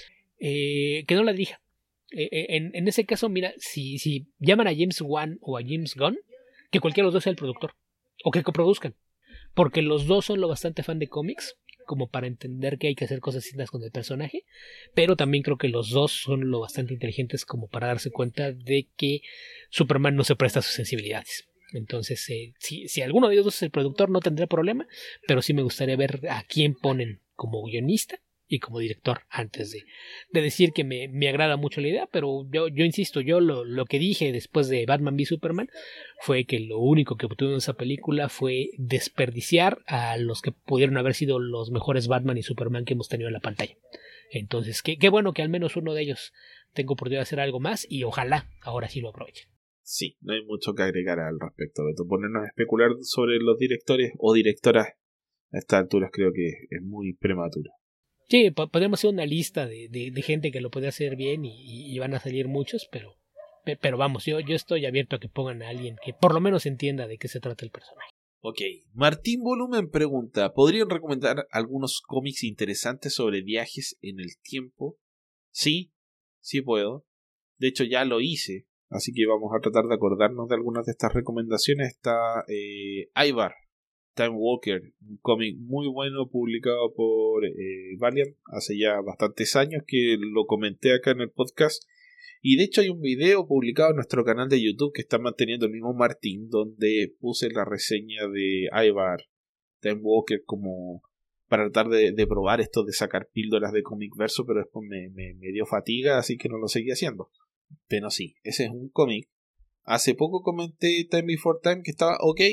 eh, que no la dirija. Eh, en, en ese caso, mira, si, si llaman a James Wan o a James Gunn, que cualquiera de los dos sea el productor, o que coproduzcan, porque los dos son lo bastante fan de cómics, como para entender que hay que hacer cosas distintas con el personaje, pero también creo que los dos son lo bastante inteligentes como para darse cuenta de que Superman no se presta a sus sensibilidades. Entonces, eh, si, si alguno de ellos dos es el productor, no tendrá problema, pero sí me gustaría ver a quién ponen como guionista y como director antes de, de decir que me, me agrada mucho la idea, pero yo, yo insisto, yo lo, lo que dije después de Batman v Superman fue que lo único que obtuvo en esa película fue desperdiciar a los que pudieron haber sido los mejores Batman y Superman que hemos tenido en la pantalla. Entonces, qué, qué bueno que al menos uno de ellos tenga oportunidad de hacer algo más y ojalá ahora sí lo aprovechen. Sí, no hay mucho que agregar al respecto, Beto. Ponernos a especular sobre los directores o directoras a estas alturas creo que es muy prematuro. Sí, podemos hacer una lista de, de, de gente que lo puede hacer bien y, y van a salir muchos, pero, pero vamos, yo, yo estoy abierto a que pongan a alguien que por lo menos entienda de qué se trata el personaje. Ok, Martín Volumen pregunta, ¿podrían recomendar algunos cómics interesantes sobre viajes en el tiempo? Sí, sí puedo. De hecho ya lo hice, así que vamos a tratar de acordarnos de algunas de estas recomendaciones. Está eh, Ivar, Time Walker, un cómic muy bueno publicado por eh, Valiant hace ya bastantes años que lo comenté acá en el podcast. Y de hecho hay un video publicado en nuestro canal de YouTube que está manteniendo el mismo Martín, donde puse la reseña de Ivar, Time Walker, como para tratar de, de probar esto de sacar píldoras de Comic Verso, pero después me, me, me dio fatiga, así que no lo seguí haciendo. Pero sí, ese es un cómic. Hace poco comenté Time Before Time que estaba ok,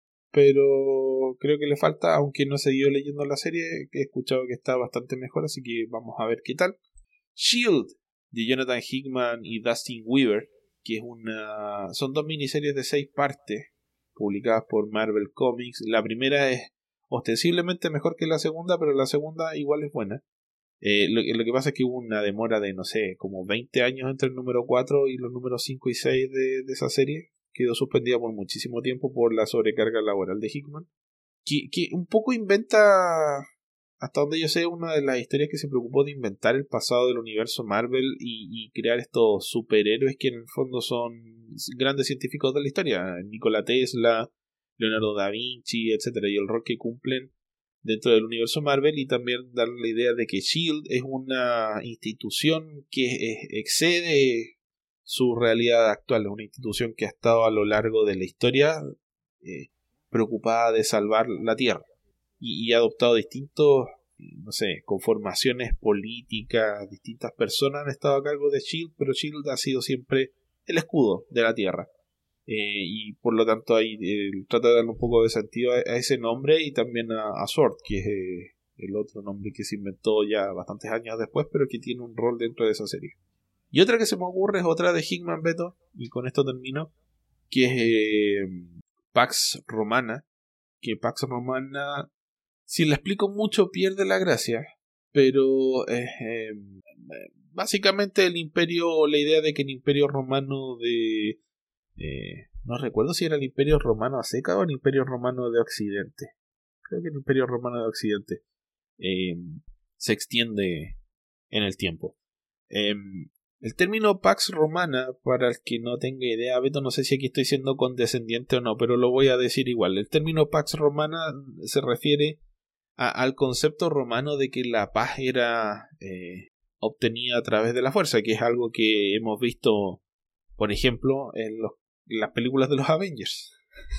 pero creo que le falta, aunque no he seguido leyendo la serie, que he escuchado que está bastante mejor, así que vamos a ver qué tal. Shield, de Jonathan Hickman y Dustin Weaver, que es una son dos miniseries de seis partes publicadas por Marvel Comics. La primera es ostensiblemente mejor que la segunda, pero la segunda igual es buena. Eh, lo, lo que pasa es que hubo una demora de, no sé, como veinte años entre el número cuatro y los números cinco y seis de, de esa serie. Quedó suspendida por muchísimo tiempo por la sobrecarga laboral de Hickman, que, que un poco inventa, hasta donde yo sé, una de las historias que se preocupó de inventar el pasado del universo Marvel y, y crear estos superhéroes que en el fondo son grandes científicos de la historia. Nikola Tesla, Leonardo da Vinci, etcétera, y el rol que cumplen dentro del universo Marvel, y también dar la idea de que Shield es una institución que excede su realidad actual, es una institución que ha estado a lo largo de la historia eh, preocupada de salvar la Tierra y, y ha adoptado distintos, no sé, conformaciones políticas, distintas personas han estado a cargo de Shield, pero Shield ha sido siempre el escudo de la Tierra. Eh, y por lo tanto ahí eh, trata de darle un poco de sentido a, a ese nombre y también a, a Sword, que es eh, el otro nombre que se inventó ya bastantes años después, pero que tiene un rol dentro de esa serie. Y otra que se me ocurre es otra de Hickman, Beto, y con esto termino, que es eh, Pax Romana, que Pax Romana, si la explico mucho pierde la gracia, pero eh, eh, básicamente el imperio, la idea de que el imperio romano de Eh, no recuerdo si era el Imperio Romano Azteca o el Imperio Romano de Occidente. Creo que el Imperio Romano de Occidente eh, se extiende en el tiempo. Eh, El término Pax Romana, para el que no tenga idea, Beto, no sé si aquí estoy siendo condescendiente o no, pero lo voy a decir igual. El término Pax Romana se refiere a, al concepto romano de que la paz era eh, obtenida a través de la fuerza, que es algo que hemos visto, por ejemplo, en, los, en las películas de los Avengers.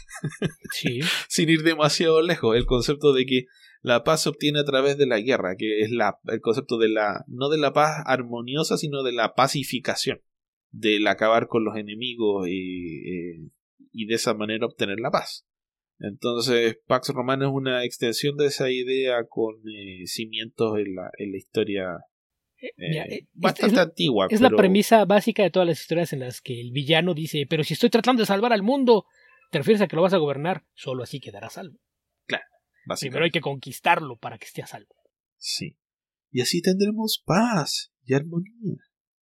Sí. Sin ir demasiado lejos, el concepto de que la paz se obtiene a través de la guerra, que es la, el concepto de la, no de la paz armoniosa, sino de la pacificación, del acabar con los enemigos y, eh, y de esa manera obtener la paz. Entonces, Pax Romana es una extensión de esa idea con eh, cimientos en la, en la historia eh, Mira, eh, bastante es, antigua. Es pero... la premisa básica de todas las historias en las que el villano dice, pero si estoy tratando de salvar al mundo, ¿te refieres a que lo vas a gobernar? Solo así quedará salvo. Claro. Primero hay que conquistarlo para que esté a salvo. Sí. Y así tendremos paz y armonía.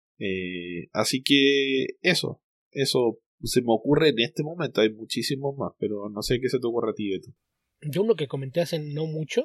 Eh, así que eso, eso se me ocurre en este momento. Hay muchísimos más, pero no sé qué se te ocurre a ti, Beto. Yo lo que comenté hace no mucho,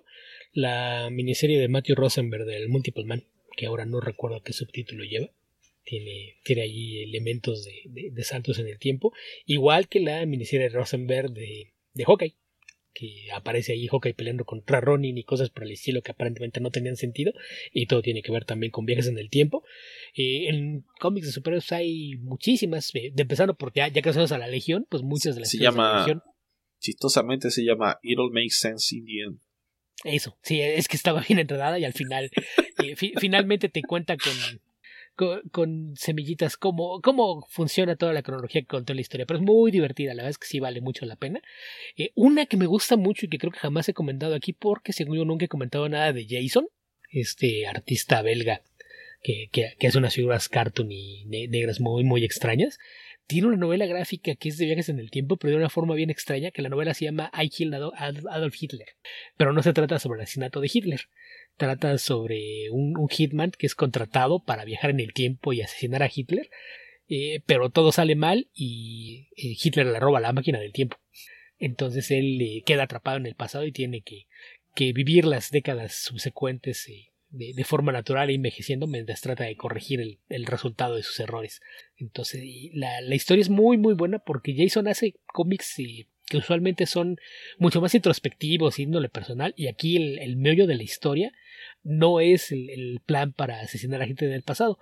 la miniserie de Matthew Rosenberg del Multiple Man, que ahora no recuerdo qué subtítulo lleva. Tiene, tiene allí elementos de, de, de saltos en el tiempo. Igual que la miniserie de Rosenberg de, de Hawkeye, que aparece ahí Hawkeye peleando contra Ronin y cosas por el estilo que aparentemente no tenían sentido, y todo tiene que ver también con viajes en el tiempo. Eh, en cómics de superhéroes hay muchísimas, eh, de empezando por ya, ya que somos a la Legión, pues muchas de las se llama, de la Legión. Chistosamente se llama It'll Make Sense in the End. Eso, sí, es que estaba bien enredada y al final, eh, fi- finalmente te cuenta con... Con, con semillitas cómo, cómo funciona toda la cronología que contó la historia, pero es muy divertida, la verdad es que sí vale mucho la pena. Eh, una que me gusta mucho y que creo que jamás he comentado aquí porque según yo nunca he comentado nada de Jason, este artista belga que, que, que hace unas figuras cartoon y ne- negras muy muy extrañas. Tiene una novela gráfica que es de viajes en el tiempo, pero de una forma bien extraña, que la novela se llama I Killed Adolf Hitler, pero no se trata sobre el asesinato de Hitler. Trata sobre un, un hitman que es contratado para viajar en el tiempo y asesinar a Hitler, eh, pero todo sale mal y eh, Hitler le roba la máquina del tiempo. Entonces él eh, queda atrapado en el pasado y tiene que, que vivir las décadas subsecuentes eh, de, de forma natural e envejeciendo mientras trata de corregir el, el resultado de sus errores. Entonces la, la historia es muy muy buena porque Jason hace cómics eh, que usualmente son mucho más introspectivos, índole personal, y aquí el, el meollo de la historia no es el, el plan para asesinar a gente del pasado,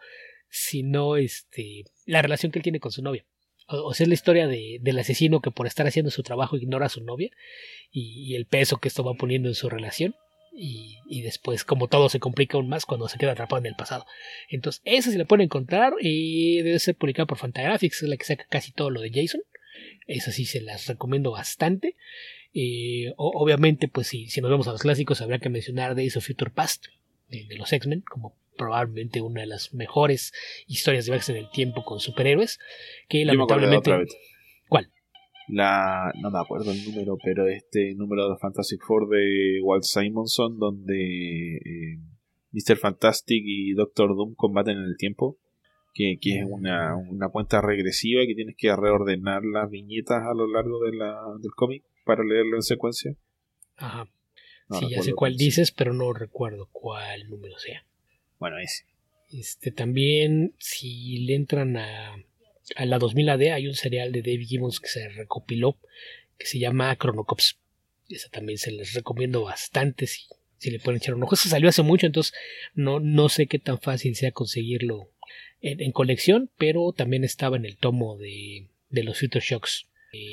sino este la relación que él tiene con su novia. O, o sea, es la historia de, del asesino que por estar haciendo su trabajo ignora a su novia y, y el peso que esto va poniendo en su relación. Y, y después, como todo se complica aún más cuando se queda atrapado en el pasado. Entonces, esa se la pueden encontrar y debe ser publicada por Fantagraphics, es la que saca casi todo lo de Jason. Esa sí se las recomiendo bastante. Eh, o, obviamente, pues si, si nos vamos a los clásicos, habría que mencionar Days of Future Past de, de los X-Men, como probablemente una de las mejores historias de viajes en el tiempo con superhéroes. Que lamentablemente. Yo me otra vez. ¿Cuál? La, no me acuerdo el número, pero este número de Fantastic Four de Walt Simonson, donde eh, mister Fantastic y Doctor Doom combaten en el tiempo. Que, que es una, una cuenta regresiva que tienes que reordenar las viñetas a lo largo de la, del cómic para leerlo en secuencia. Ajá. No sí, ya sé cuál dices, pero no recuerdo cuál número sea. Bueno, ese. Este, también, si le entran a, a la dos mil A D, hay un serial de Dave Gibbons que se recopiló, que se llama Chronocops. Esa también se les recomiendo bastante si, si le pueden echar un ojo. Eso salió hace mucho, entonces no, no sé qué tan fácil sea conseguirlo En, en colección, pero también estaba en el tomo de, de los Future Shocks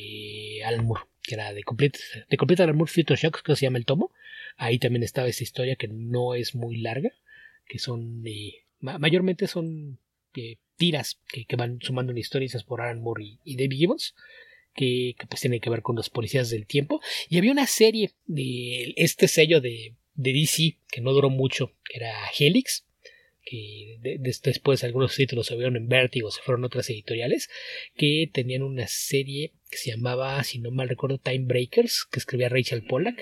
de Alan Moore, que era de Complete, de Complete Alan Moore Future Shocks, que se llama el tomo. Ahí también estaba esa historia que no es muy larga, que son eh, ma- mayormente son eh, tiras que, que van sumando en historias por Alan Moore y, y David Gibbons, que, que pues tienen que ver con los policías del tiempo. Y había una serie de este sello de, de D C que no duró mucho, que era Helix, que de, de, después algunos títulos se vieron en Vertigo, se fueron otras editoriales, que tenían una serie que se llamaba, si no mal recuerdo, Time Breakers, que escribía Rachel Pollack,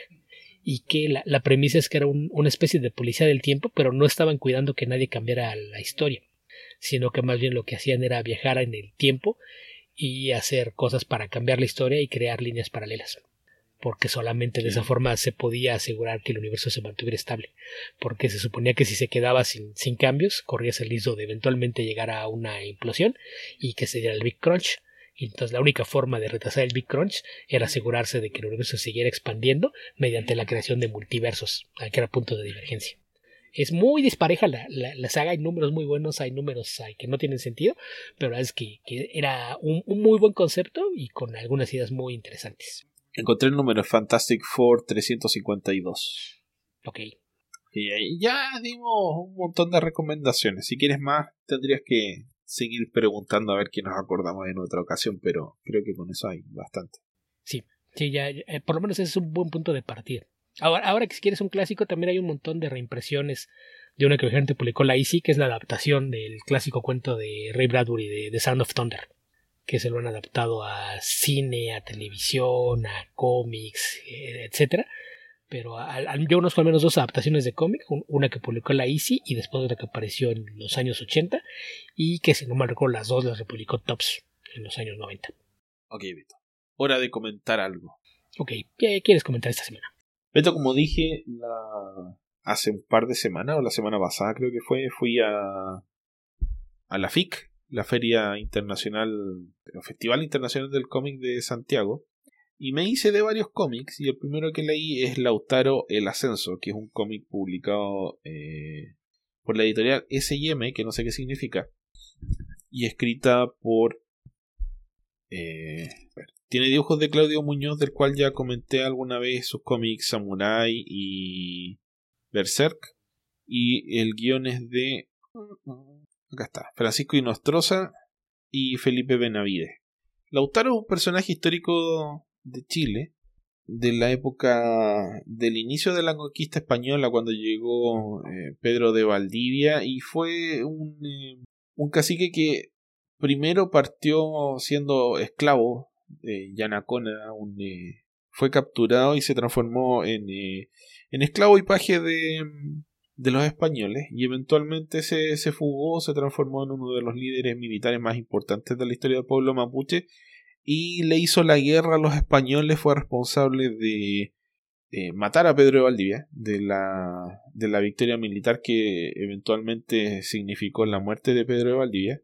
y que la, la premisa es que era un, una especie de policía del tiempo, pero no estaban cuidando que nadie cambiara la historia, sino que más bien lo que hacían era viajar en el tiempo y hacer cosas para cambiar la historia y crear líneas paralelas. porque solamente de esa forma se podía asegurar que el universo se mantuviera estable, porque se suponía que si se quedaba sin, sin cambios, corrías el riesgo de eventualmente llegar a una implosión y que se diera el Big Crunch. Y entonces la única forma de retrasar el Big Crunch era asegurarse de que el universo siguiera expandiendo mediante la creación de multiversos, que era punto de divergencia. Es muy dispareja la, la, la saga, hay números muy buenos, hay números hay que no tienen sentido, pero la verdad es que, que era un, un muy buen concepto y con algunas ideas muy interesantes. Encontré el número Fantastic Four trescientos cincuenta y dos. Ok. Y ahí ya dimos un montón de recomendaciones. Si quieres más, tendrías que seguir preguntando a ver qué nos acordamos en otra ocasión, pero creo que con eso hay bastante. Sí, sí, ya, ya por lo menos ese es un buen punto de partida. Ahora, ahora que si quieres un clásico, también hay un montón de reimpresiones de una que originalmente publicó la I C I, que es la adaptación del clásico cuento de Ray Bradbury de The Sound of Thunder, que se lo han adaptado a cine, a televisión, a cómics, etcétera. Pero a, a, yo conozco al menos dos adaptaciones de cómic, una que publicó la I C I y después otra que apareció en los años ochenta, y que si no mal recuerdo las dos las republicó Topps en los años noventa. Ok, Beto. Hora de comentar algo. Ok, ¿qué quieres comentar esta semana? Beto, como dije la... hace un par de semanas, o la semana pasada creo que fue, fui a, a la F I C, la Feria Internacional, el Festival Internacional del Cómic de Santiago, y me hice de varios cómics, y el primero que leí es Lautaro El Ascenso, que es un cómic publicado eh, por la editorial S y M, que no sé qué significa, y escrita por... Eh, tiene dibujos de Claudio Muñoz, del cual ya comenté alguna vez sus cómics Samurai y Berserk, y el guion es de... acá está, Francisco Inostroza y Felipe Benavides. Lautaro es un personaje histórico de Chile, de la época del inicio de la conquista española, cuando llegó eh, Pedro de Valdivia, y fue un, eh, un cacique que primero partió siendo esclavo de Yanacona, un, eh, fue capturado y se transformó en, eh, en esclavo y paje de, de los españoles, y eventualmente se, se fugó, se transformó en uno de los líderes militares más importantes de la historia del pueblo mapuche, y le hizo la guerra a los españoles. Fue responsable de eh, matar a Pedro de Valdivia, de la, de la victoria militar que eventualmente significó la muerte de Pedro de Valdivia,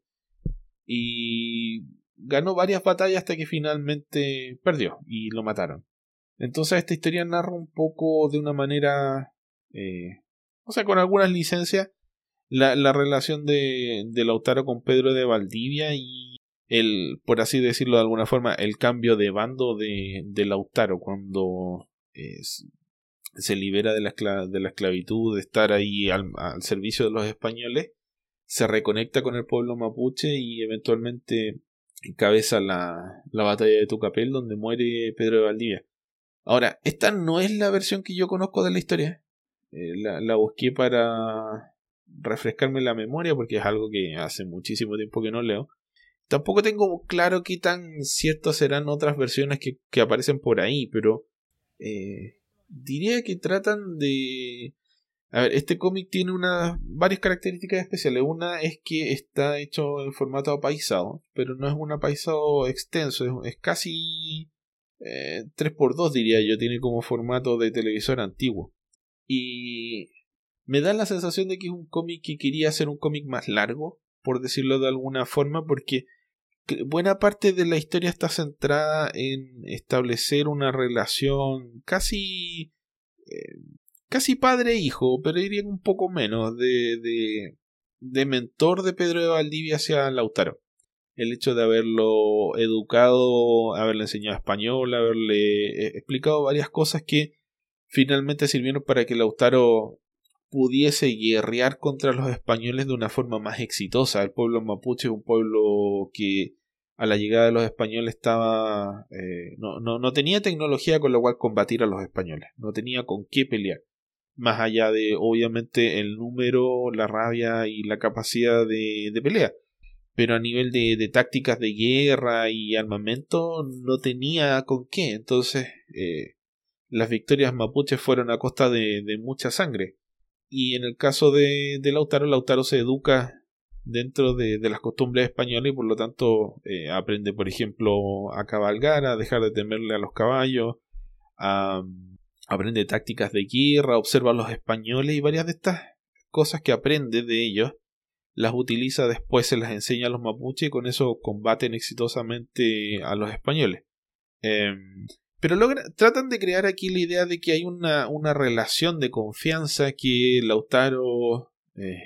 y ganó varias batallas hasta que finalmente perdió y lo mataron. Entonces esta historia narra un poco de una manera, eh, o sea, con algunas licencias, la, la relación de, de Lautaro con Pedro de Valdivia y el, por así decirlo de alguna forma, el cambio de bando de, de Lautaro cuando eh, se libera de la, esclav- de la esclavitud, de estar ahí al, al servicio de los españoles, se reconecta con el pueblo mapuche y eventualmente encabeza la, la batalla de Tucapel, donde muere Pedro de Valdivia. Ahora, esta no es la versión que yo conozco de la historia. Eh, la, la busqué para refrescarme la memoria, porque es algo que hace muchísimo tiempo que no leo. Tampoco tengo claro qué tan ciertas serán otras versiones que, que aparecen por ahí, pero eh, diría que tratan de... A ver, este cómic tiene una, varias características especiales. Una es que está hecho en formato apaisado, pero no es un apaisado extenso, es, es casi eh, tres por dos diría yo, tiene como formato de televisor antiguo. Y me da la sensación de que es un cómic que quería hacer un cómic más largo, por decirlo de alguna forma, porque buena parte de la historia está centrada en establecer una relación casi... Eh, casi padre-hijo, pero diría un poco menos, de, de, de mentor de Pedro de Valdivia hacia Lautaro. El hecho de haberlo educado, haberle enseñado español, haberle explicado varias cosas que finalmente sirvieron para que Lautaro pudiese guerrear contra los españoles de una forma más exitosa. El pueblo mapuche es un pueblo que a la llegada de los españoles estaba eh, no, no, no tenía tecnología con la cual combatir a los españoles, no tenía con qué pelear. Más allá de, obviamente, el número, la rabia y la capacidad de, de pelea. Pero a nivel de, de tácticas de guerra y armamento, no tenía con qué. Entonces, eh, las victorias mapuches fueron a costa de, de mucha sangre. Y en el caso de, de Lautaro, Lautaro se educa dentro de, de las costumbres españolas y por lo tanto eh, aprende, por ejemplo, a cabalgar, a dejar de temerle a los caballos, um, aprende tácticas de guerra, observa a los españoles y varias de estas cosas que aprende de ellos las utiliza después, se las enseña a los mapuches y con eso combaten exitosamente a los españoles. Eh, pero logra, tratan de crear aquí la idea de que hay una, una relación de confianza que Lautaro eh,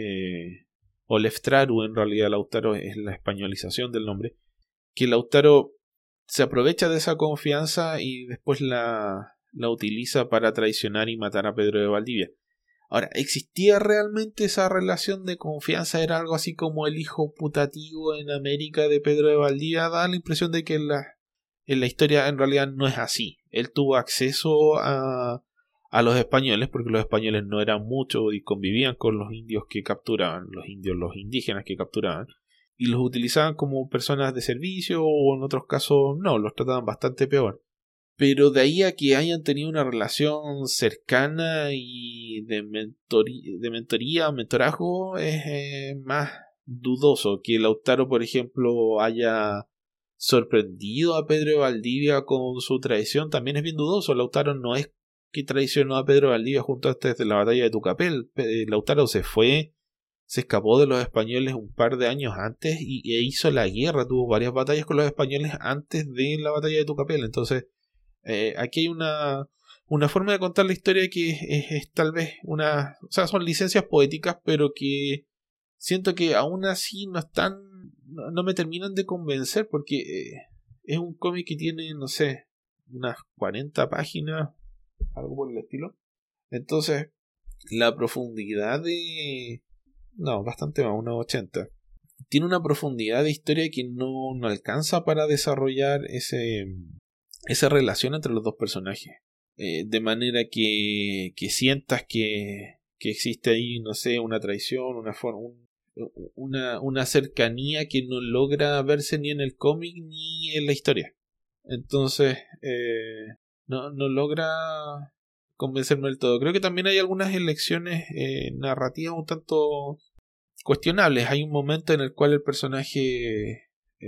eh, o Leftraru, en realidad Lautaro es la españolización del nombre, que Lautaro se aprovecha de esa confianza y después la, la utiliza para traicionar y matar a Pedro de Valdivia. Ahora, ¿existía realmente esa relación de confianza? ¿Era algo así como el hijo putativo en América de Pedro de Valdivia? Da la impresión de que en la, en la historia en realidad no es así. Él tuvo acceso a, a los españoles, porque los españoles no eran muchos y convivían con los indios que capturaban, los indios, los indígenas que capturaban, y los utilizaban como personas de servicio, o en otros casos no, los trataban bastante peor. Pero de ahí a que hayan tenido una relación cercana y de, mentori- de mentoría o mentorazgo es eh, más dudoso. Que Lautaro, por ejemplo, haya sorprendido a Pedro de Valdivia con su traición también es bien dudoso. Lautaro no es que traicionó a Pedro de Valdivia junto a desde la batalla de Tucapel. Lautaro se fue, se escapó de los españoles un par de años antes y, e hizo la guerra. Tuvo varias batallas con los españoles antes de la batalla de Tucapel. Entonces Eh, aquí hay una, una forma de contar la historia que es, es, es tal vez una... O sea, son licencias poéticas, pero que siento que aún así no están... No, no me terminan de convencer porque eh, es un cómic que tiene, no sé, unas cuarenta páginas, algo por el estilo. Entonces, la profundidad de... No, bastante más, unas ochenta. Tiene una profundidad de historia que no, no alcanza para desarrollar ese... esa relación entre los dos personajes, eh, de manera que, que sientas que, que existe ahí, no sé, una traición, una forma, un, una, una cercanía que no logra verse ni en el cómic ni en la historia. Entonces eh, no, no logra convencerme del todo. Creo que también hay algunas elecciones eh, narrativas un tanto cuestionables. Hay un momento en el cual el personaje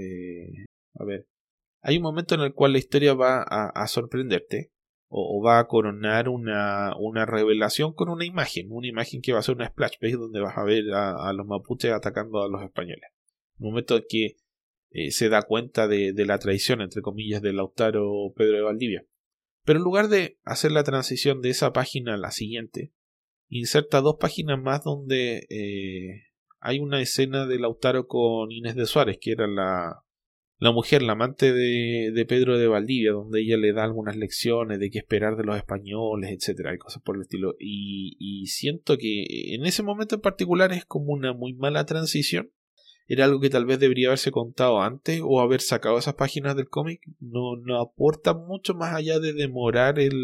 eh, a ver Hay un momento en el cual la historia va a, a sorprenderte o, o va a coronar una, una revelación con una imagen, una imagen que va a ser una splash page donde vas a ver a, a los mapuches atacando a los españoles. Un momento en que eh, se da cuenta de, de la traición, entre comillas, de Lautaro Pedro de Valdivia. Pero en lugar de hacer la transición de esa página a la siguiente, inserta dos páginas más donde eh, hay una escena de Lautaro con Inés de Suárez, que era la... La mujer, la amante de, de Pedro de Valdivia, donde ella le da algunas lecciones de qué esperar de los españoles, etcétera, y cosas por el estilo. Y, y siento que en ese momento en particular es como una muy mala transición. Era algo que tal vez debería haberse contado antes o haber sacado esas páginas del cómic. No, no aporta mucho más allá de demorar el,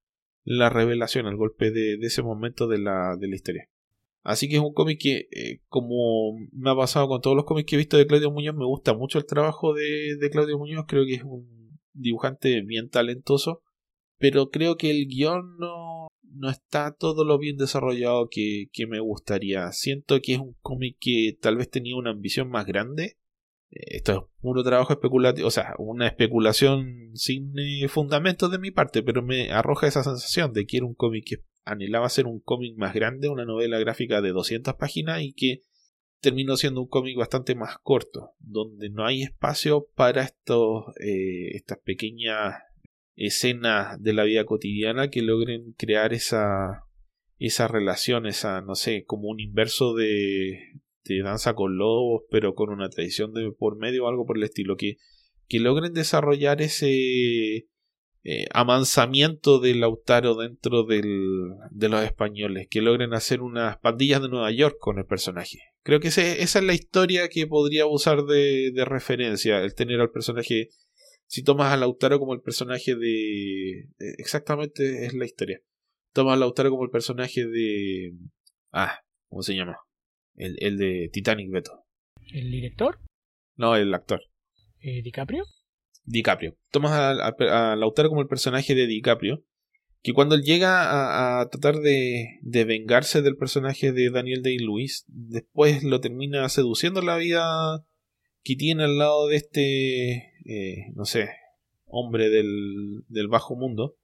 la revelación, el golpe de, de ese momento de la, de la historia. Así que es un cómic que, eh, como me ha pasado con todos los cómics que he visto de Claudio Muñoz, me gusta mucho el trabajo de, de Claudio Muñoz. Creo que es un dibujante bien talentoso, pero creo que el guión no, no está todo lo bien desarrollado que, que me gustaría. Siento que es un cómic que tal vez tenía una ambición más grande. Esto es puro trabajo especulativo, o sea, una especulación sin eh, fundamentos de mi parte, pero me arroja esa sensación de que era un cómic que anhelaba ser un cómic más grande, una novela gráfica de doscientas páginas, y que terminó siendo un cómic bastante más corto, donde no hay espacio para estos, eh, estas pequeñas escenas de la vida cotidiana que logren crear esa, esa relación, esa, no sé, como un inverso de, de Danza con Lobos, pero con una tradición de por medio o algo por el estilo, que, que logren desarrollar ese eh, amansamiento de Lautaro dentro del, de los españoles, que logren hacer unas pandillas de Nueva York con el personaje. Creo que ese, esa es la historia que podría usar de, de referencia, el tener al personaje. Si tomas a Lautaro como el personaje de... Exactamente es la historia. Tomas a Lautaro como el personaje de... Ah, ¿cómo se llama? El, el de Titanic, Beto. ¿El director? No, el actor. ¿Eh, ¿DiCaprio? DiCaprio. Tomas a, a, a Lautaro como el personaje de DiCaprio, que cuando él llega a, a tratar de, de vengarse del personaje de Daniel Day-Lewis, después lo termina seduciendo la vida que tiene al lado de este, eh, no sé, hombre del, del bajo mundo,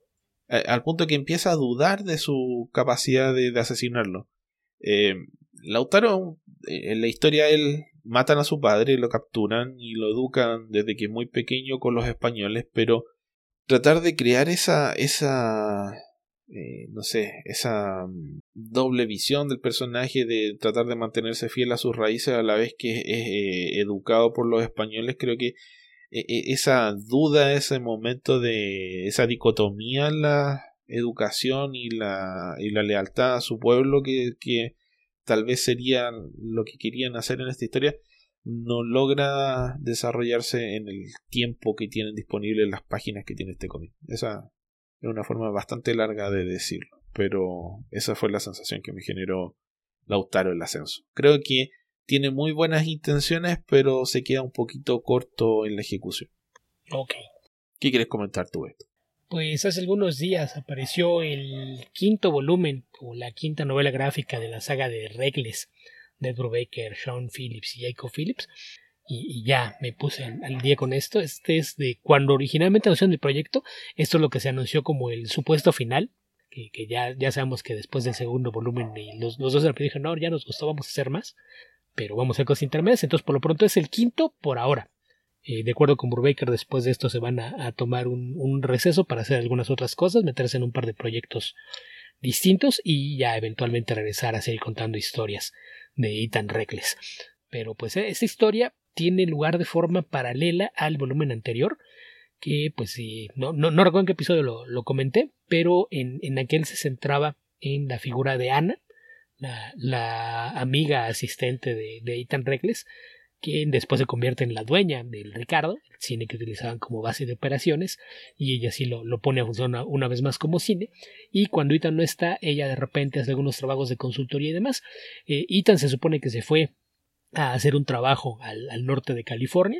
eh, al punto que empieza a dudar de su capacidad de, de asesinarlo. Eh, Lautaro, eh, en la historia, él matan a su padre, lo capturan y lo educan desde que es muy pequeño con los españoles, pero tratar de crear esa, esa eh, no sé, esa um, doble visión del personaje, de tratar de mantenerse fiel a sus raíces a la vez que es eh, educado por los españoles, creo que eh, esa duda, ese momento de esa dicotomía en la educación y la, y la lealtad a su pueblo, que, que tal vez sería lo que querían hacer en esta historia, no logra desarrollarse en el tiempo que tienen disponible las páginas que tiene este cómic. Esa es una forma bastante larga de decirlo, pero esa fue la sensación que me generó Lautaro el Ascenso. Creo que tiene muy buenas intenciones, pero se queda un poquito corto en la ejecución. Ok. ¿Qué quieres comentar tú de esto? Pues hace algunos días apareció el quinto volumen, o la quinta novela gráfica de la saga de Reckless, de Ed Brubaker, Sean Phillips y Jacob Phillips, y, y ya me puse al, al día con esto. Este es de cuando originalmente anunciaron el proyecto. Esto es lo que se anunció como el supuesto final, que, que ya, ya sabemos que después del segundo volumen y los, los dos de la primera dijeron, no, ya nos gustó, vamos a hacer más, pero vamos a hacer cosas intermedias. Entonces por lo pronto es el quinto por ahora. Eh, de acuerdo con Brubaker, después de esto se van a, a tomar un, un receso para hacer algunas otras cosas, meterse en un par de proyectos distintos y ya eventualmente regresar a seguir contando historias de Ethan Reckless. Pero pues esta historia tiene lugar de forma paralela al volumen anterior, que pues sí, no, no, no recuerdo en qué episodio lo, lo comenté, pero en, en aquel se centraba en la figura de Anna, la, la amiga asistente de, de Ethan Reckless, quien después se convierte en la dueña del Ricardo, el cine que utilizaban como base de operaciones, y ella sí lo, lo pone a funcionar una vez más como cine. Y cuando Ethan no está, ella de repente hace algunos trabajos de consultoría y demás. eh, Ethan se supone que se fue a hacer un trabajo al, al norte de California,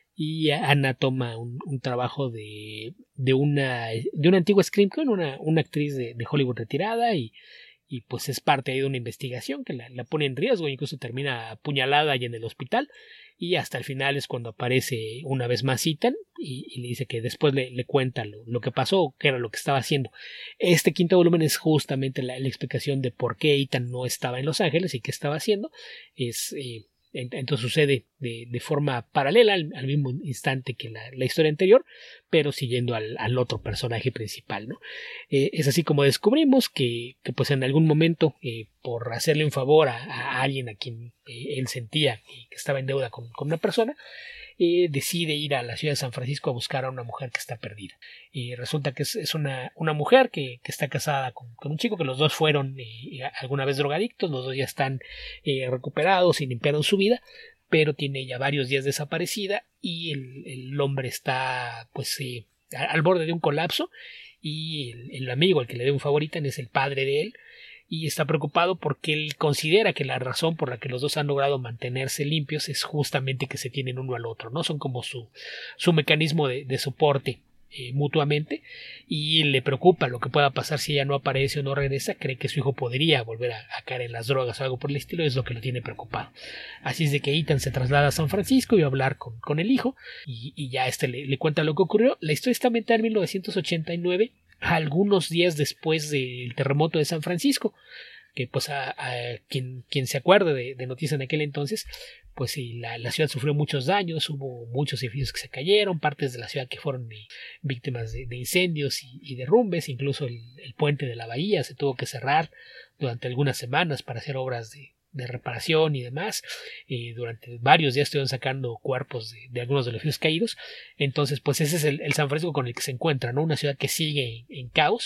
y Ana toma un, un trabajo de, de una de una antigua Scream Queen, una, una actriz de, de Hollywood retirada, y y pues es parte ahí de una investigación que la, la pone en riesgo, incluso termina apuñalada y en el hospital, y hasta el final es cuando aparece una vez más Ethan y, y le dice que después le, le cuenta lo, lo que pasó, qué era lo que estaba haciendo. Este quinto volumen es justamente la, la explicación de por qué Ethan no estaba en Los Ángeles y qué estaba haciendo. Es eh, entonces sucede de, de forma paralela al, al mismo instante que la, la historia anterior, pero siguiendo al, al otro personaje principal, ¿no? Eh, es así como descubrimos que, que pues en algún momento, eh, por hacerle un favor a, a alguien a quien eh, él sentía que, que estaba en deuda con, con una persona, eh, decide ir a la ciudad de San Francisco a buscar a una mujer que está perdida. Y resulta que es, es una, una mujer que, que está casada con, con un chico, que los dos fueron eh, alguna vez drogadictos, los dos ya están eh, recuperados y limpiaron su vida, pero tiene ya varios días desaparecida, y el, el hombre está pues eh, al borde de un colapso, y el, el amigo al que le dé un favorito es el padre de él, y está preocupado porque él considera que la razón por la que los dos han logrado mantenerse limpios es justamente que se tienen uno al otro, ¿no? Son como su, su mecanismo de, de soporte eh, mutuamente, y le preocupa lo que pueda pasar si ella no aparece o no regresa. Cree que su hijo podría volver a, a caer en las drogas o algo por el estilo, es lo que lo tiene preocupado. Así es de que Ethan se traslada a San Francisco y va a hablar con, con el hijo, y, y ya este le, le cuenta lo que ocurrió. La historia está ambientada en mil novecientos ochenta y nueve, algunos días después del terremoto de San Francisco, que pues a, a quien, quien se acuerde de, de noticias en aquel entonces, pues sí, la, la ciudad sufrió muchos daños, hubo muchos edificios que se cayeron, partes de la ciudad que fueron eh, víctimas de, de incendios y, y derrumbes, incluso el, el puente de la bahía se tuvo que cerrar durante algunas semanas para hacer obras de, de reparación y demás. Eh, durante varios días estuvieron sacando cuerpos de, de algunos de los edificios caídos. Entonces pues ese es el, el San Francisco con el que se encuentra, ¿no? Una ciudad que sigue en, en caos,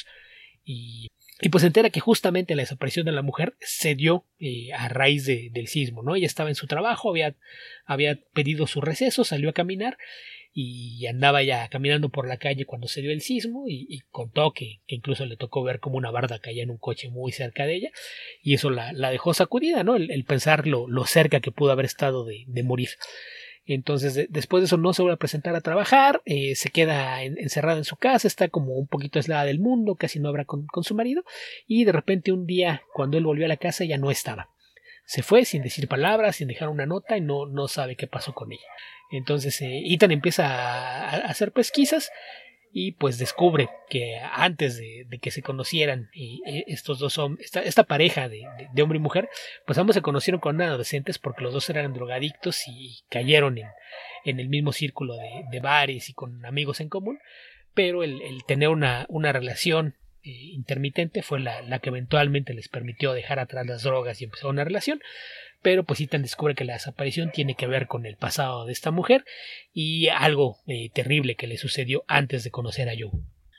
y Y pues se entera que justamente la desaparición de la mujer se dio eh, a raíz de, del sismo, ¿no? Ella estaba en su trabajo, había, había pedido su receso, salió a caminar y andaba ya caminando por la calle cuando se dio el sismo, y, y contó que, que incluso le tocó ver como una barda caía en un coche muy cerca de ella, y eso la, la dejó sacudida, ¿no? El, el pensar lo, lo cerca que pudo haber estado de, de morir. Entonces de, después de eso no se vuelve a presentar a trabajar, eh, se queda en, encerrada en su casa, está como un poquito aislada del mundo, casi no habla con, con su marido, y de repente un día cuando él volvió a la casa ya no estaba. Se fue sin decir palabras, sin dejar una nota, y no, no sabe qué pasó con ella. Entonces eh, Ethan empieza a, a hacer pesquisas y pues descubre que antes de, de que se conocieran y, y estos dos hombres, esta, esta pareja de, de, de hombre y mujer, pues ambos se conocieron cuando eran adolescentes porque los dos eran drogadictos y cayeron en, en el mismo círculo de, de bares y con amigos en común, pero el, el tener una, una relación eh, intermitente fue la, la que eventualmente les permitió dejar atrás las drogas y empezar una relación. Pero pues Ethan descubre que la desaparición tiene que ver con el pasado de esta mujer y algo eh, terrible que le sucedió antes de conocer a Joe.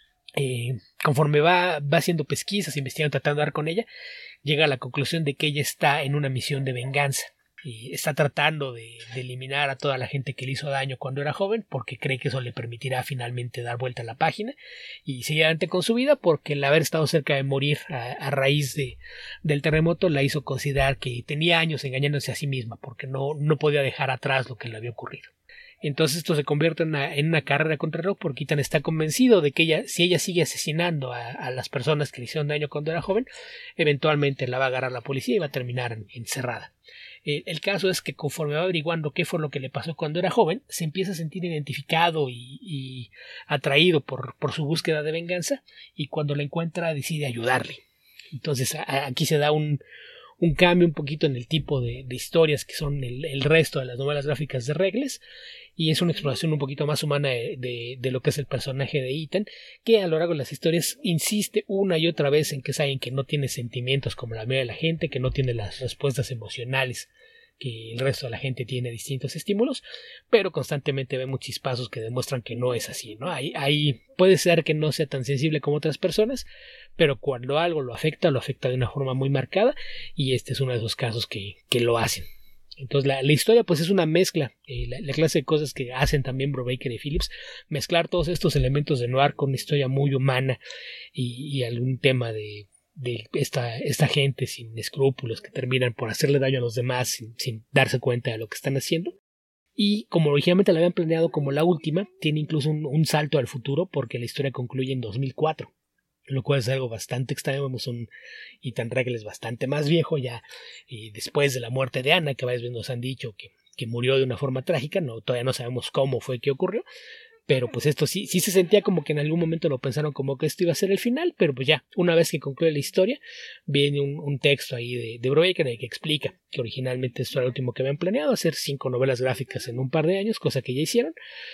Eh, conforme va, va haciendo pesquisas, investigando, tratando de dar con ella, llega a la conclusión de que ella está en una misión de venganza. Y está tratando de, de eliminar a toda la gente que le hizo daño cuando era joven, porque cree que eso le permitirá finalmente dar vuelta a la página y seguir adelante con su vida, porque el haber estado cerca de morir a, a raíz de, del terremoto la hizo considerar que tenía años engañándose a sí misma, porque no, no podía dejar atrás lo que le había ocurrido. Entonces esto se convierte en una, en una carrera contra el reloj, porque Ethan está convencido de que ella, si ella sigue asesinando a, a las personas que le hicieron daño cuando era joven, eventualmente la va a agarrar la policía y va a terminar encerrada. Eh, el caso es que conforme va averiguando qué fue lo que le pasó cuando era joven, se empieza a sentir identificado y, y atraído por, por su búsqueda de venganza, y cuando la encuentra decide ayudarle. Entonces a, aquí se da un, un cambio un poquito en el tipo de, de historias que son el, el resto de las novelas gráficas de Regles, y es una exploración un poquito más humana de, de, de lo que es el personaje de Ethan, que a lo largo de las historias insiste una y otra vez en que es alguien que no tiene sentimientos como la mayoría de la gente, que no tiene las respuestas emocionales que el resto de la gente tiene a distintos estímulos, pero constantemente vemos chispazos que demuestran que no es así, ¿no? Ahí, ahí puede ser que no sea tan sensible como otras personas, pero cuando algo lo afecta, lo afecta de una forma muy marcada, y este es uno de esos casos que, que lo hacen. Entonces la, la historia pues es una mezcla, eh, la, la clase de cosas que hacen también Brubaker y Phillips, mezclar todos estos elementos de noir con una historia muy humana y, y algún tema de, de esta, esta gente sin escrúpulos que terminan por hacerle daño a los demás sin, sin darse cuenta de lo que están haciendo. Y como originalmente la habían planeado como la última, tiene incluso un, un salto al futuro, porque la historia concluye en dos mil cuatro. Lo cual es algo bastante extraño. Vemos un Ethan Regles bastante más viejo ya, y después de la muerte de Anna, que varias veces nos han dicho que, que murió de una forma trágica. No, todavía no sabemos cómo fue que ocurrió, pero pues esto sí, sí se sentía como que en algún momento lo pensaron como que esto iba a ser el final, pero pues ya, una vez que concluye la historia, viene un, un texto ahí de, de Brubaker que explica que originalmente esto era lo último que habían planeado, hacer cinco novelas gráficas en un par de años, cosa que ya hicieron,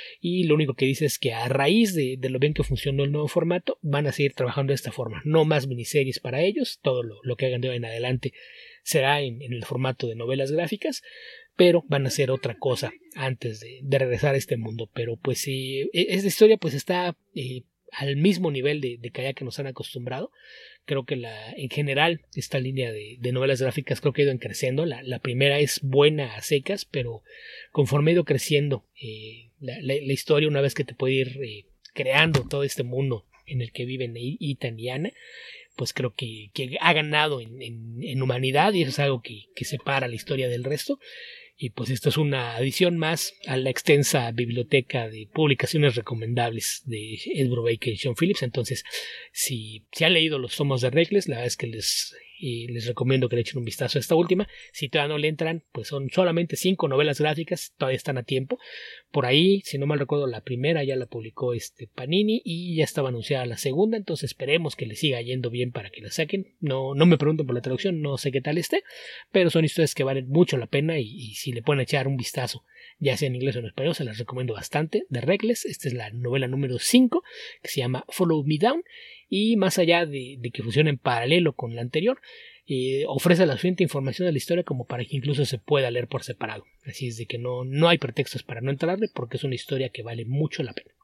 y lo único que dice es que a raíz de, de lo bien que funcionó el nuevo formato, van a seguir trabajando de esta forma, no más miniseries para ellos, todo lo, lo que hagan de hoy en adelante será en, en el formato de novelas gráficas, pero van a hacer otra cosa antes de, de regresar a este mundo. Pero pues eh, esta historia pues está eh, al mismo nivel de, de Kaya que nos han acostumbrado. Creo que la, en general esta línea de, de novelas gráficas creo que ha ido creciendo. La, la primera es buena a secas, pero conforme ha ido creciendo eh, la, la, la historia, una vez que te puede ir eh, creando todo este mundo en el que viven Ethan y Anna, pues creo que, que ha ganado en, en, en humanidad, y eso es algo que, que separa la historia del resto. Y pues esto es una adición más a la extensa biblioteca de publicaciones recomendables de Ed Brubaker y Sean Phillips. Entonces, si, si han leído los tomos de Regles, la verdad es que les, eh, les recomiendo que le echen un vistazo a esta última. Si todavía no le entran, pues son solamente cinco novelas gráficas, todavía están a tiempo. Por ahí, si no mal recuerdo, la primera ya la publicó este Panini y ya estaba anunciada la segunda, entonces esperemos que le siga yendo bien para que la saquen. No, no me pregunten por la traducción, no sé qué tal esté, pero son historias que valen mucho la pena, y, y si le pueden echar un vistazo, ya sea en inglés o en español, se las recomiendo bastante. De Regles, esta es la novela número cinco, que se llama Follow Me Down, y más allá de, de que funcione en paralelo con la anterior, Eh, ofrece la suficiente información de la historia como para que incluso se pueda leer por separado. Así es de que no, no hay pretextos para no entrarle, porque es una historia que vale mucho la pena.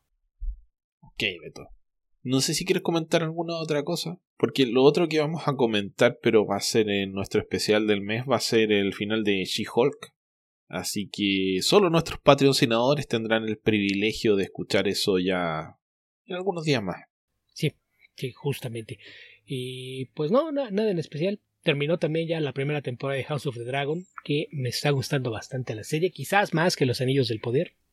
Ok, Beto. No sé si quieres comentar alguna otra cosa, porque lo otro que vamos a comentar, pero va a ser en nuestro especial del mes, va a ser el final de She-Hulk. Así que solo nuestros patrocinadores tendrán el privilegio de escuchar eso ya en algunos días más. Sí, sí, justamente. Y pues no, no, nada en especial. Terminó también ya la primera temporada de House of the Dragon, que me está gustando bastante la serie, quizás más que Los Anillos del Poder.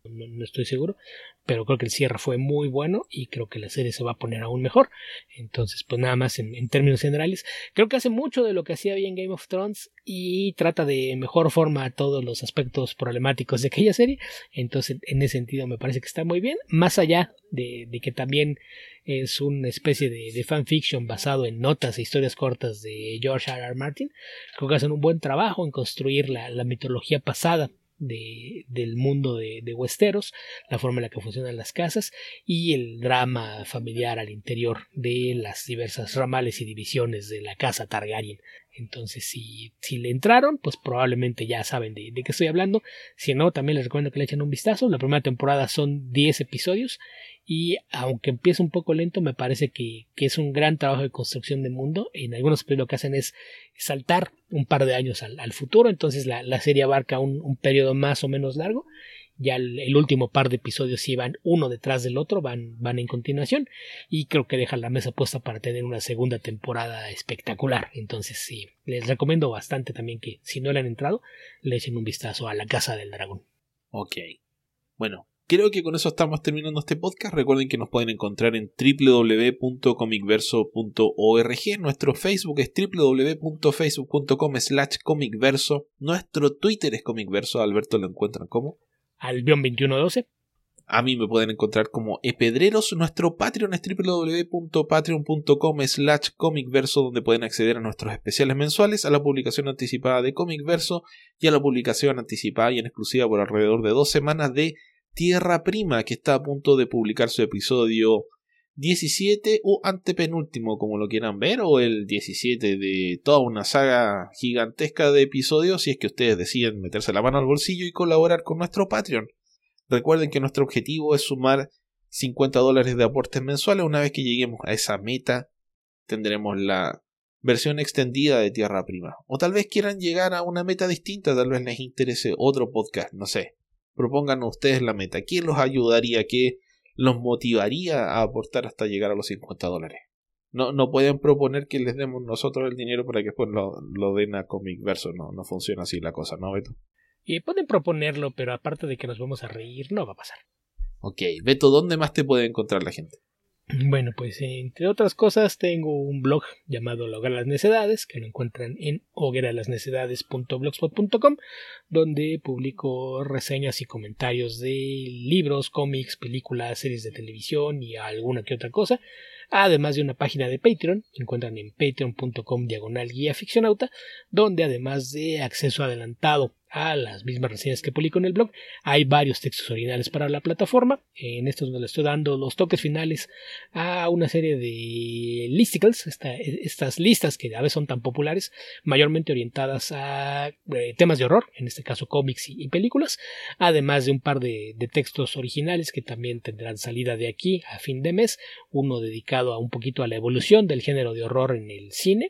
no, no estoy seguro, pero creo que el cierre fue muy bueno y creo que la serie se va a poner aún mejor. Entonces, pues nada más en, en términos generales, creo que hace mucho de lo que hacía bien Game of Thrones y trata de mejor forma todos los aspectos problemáticos de aquella serie. Entonces, en ese sentido me parece que está muy bien, más allá de, de que también es una especie de, de fanfiction basado en notas e historias cortas de George R. R. Martin. Creo que hacen un buen trabajo en construir la, la mitología pasada de, del mundo de, de Westeros, la forma en la que funcionan las casas y el drama familiar al interior de las diversas ramales y divisiones de la casa Targaryen. Entonces, si, si le entraron, pues probablemente ya saben de, de qué estoy hablando. Si no, también les recomiendo que le echen un vistazo. La primera temporada son diez episodios y aunque empieza un poco lento, me parece que, que es un gran trabajo de construcción de mundo. En algunos episodios lo que hacen es saltar un par de años al, al futuro, entonces la, la serie abarca un, un periodo más o menos largo. Ya el, el último par de episodios sí van uno detrás del otro, van, van en continuación, y creo que dejan la mesa puesta para tener una segunda temporada espectacular. Entonces sí, les recomiendo bastante también que si no le han entrado, le echen un vistazo a La Casa del Dragón. Ok, bueno, creo que con eso estamos terminando este podcast. Recuerden que nos pueden encontrar en doble u doble u doble u punto comicverso punto org. Nuestro Facebook es doble u doble u doble u punto facebook punto com slash comicverso. Nuestro Twitter es comicverso. Alberto lo encuentran como Albion veintiuno doce. A mí me pueden encontrar como Epedreros. Nuestro Patreon es doble u doble u doble u punto patreon punto com slash comicverso, donde pueden acceder a nuestros especiales mensuales, a la publicación anticipada de Comicverso y a la publicación anticipada y en exclusiva por alrededor de dos semanas de Tierra Prima, que está a punto de publicar su episodio diecisiete o antepenúltimo, como lo quieran ver, o el diecisiete de toda una saga gigantesca de episodios, si es que ustedes deciden meterse la mano al bolsillo y colaborar con nuestro Patreon. Recuerden que nuestro objetivo es sumar cincuenta dólares de aportes mensuales. Una vez que lleguemos a esa meta, tendremos la versión extendida de Tierra Prima. O tal vez quieran llegar a una meta distinta, tal vez les interese otro podcast, no sé. Propongan ustedes la meta. ¿Quién los ayudaría? ¿Qué los motivaría a aportar hasta llegar a los cincuenta dólares? No, no pueden proponer que les demos nosotros el dinero para que después lo, lo den a Comicverso. No, no funciona así la cosa, ¿no, Beto? Y pueden proponerlo, pero aparte de que nos vamos a reír, no va a pasar. Ok, Beto, ¿dónde más te puede encontrar la gente? Bueno, pues entre otras cosas tengo un blog llamado La Hoguera de las Necedades, que lo encuentran en hoguera de las necedades punto blogspot punto com, donde publico reseñas y comentarios de libros, cómics, películas, series de televisión y alguna que otra cosa, además de una página de Patreon, que encuentran en patreon punto com diagonal guía ficcionauta, donde además de acceso adelantado a las mismas reseñas que publico en el blog, hay varios textos originales para la plataforma. En estos donde le estoy dando los toques finales a una serie de listicles, esta, estas listas que a veces son tan populares, mayormente orientadas a eh, temas de horror, en este caso cómics y, y películas, además de un par de, de textos originales que también tendrán salida de aquí a fin de mes, uno dedicado a un poquito a la evolución del género de horror en el cine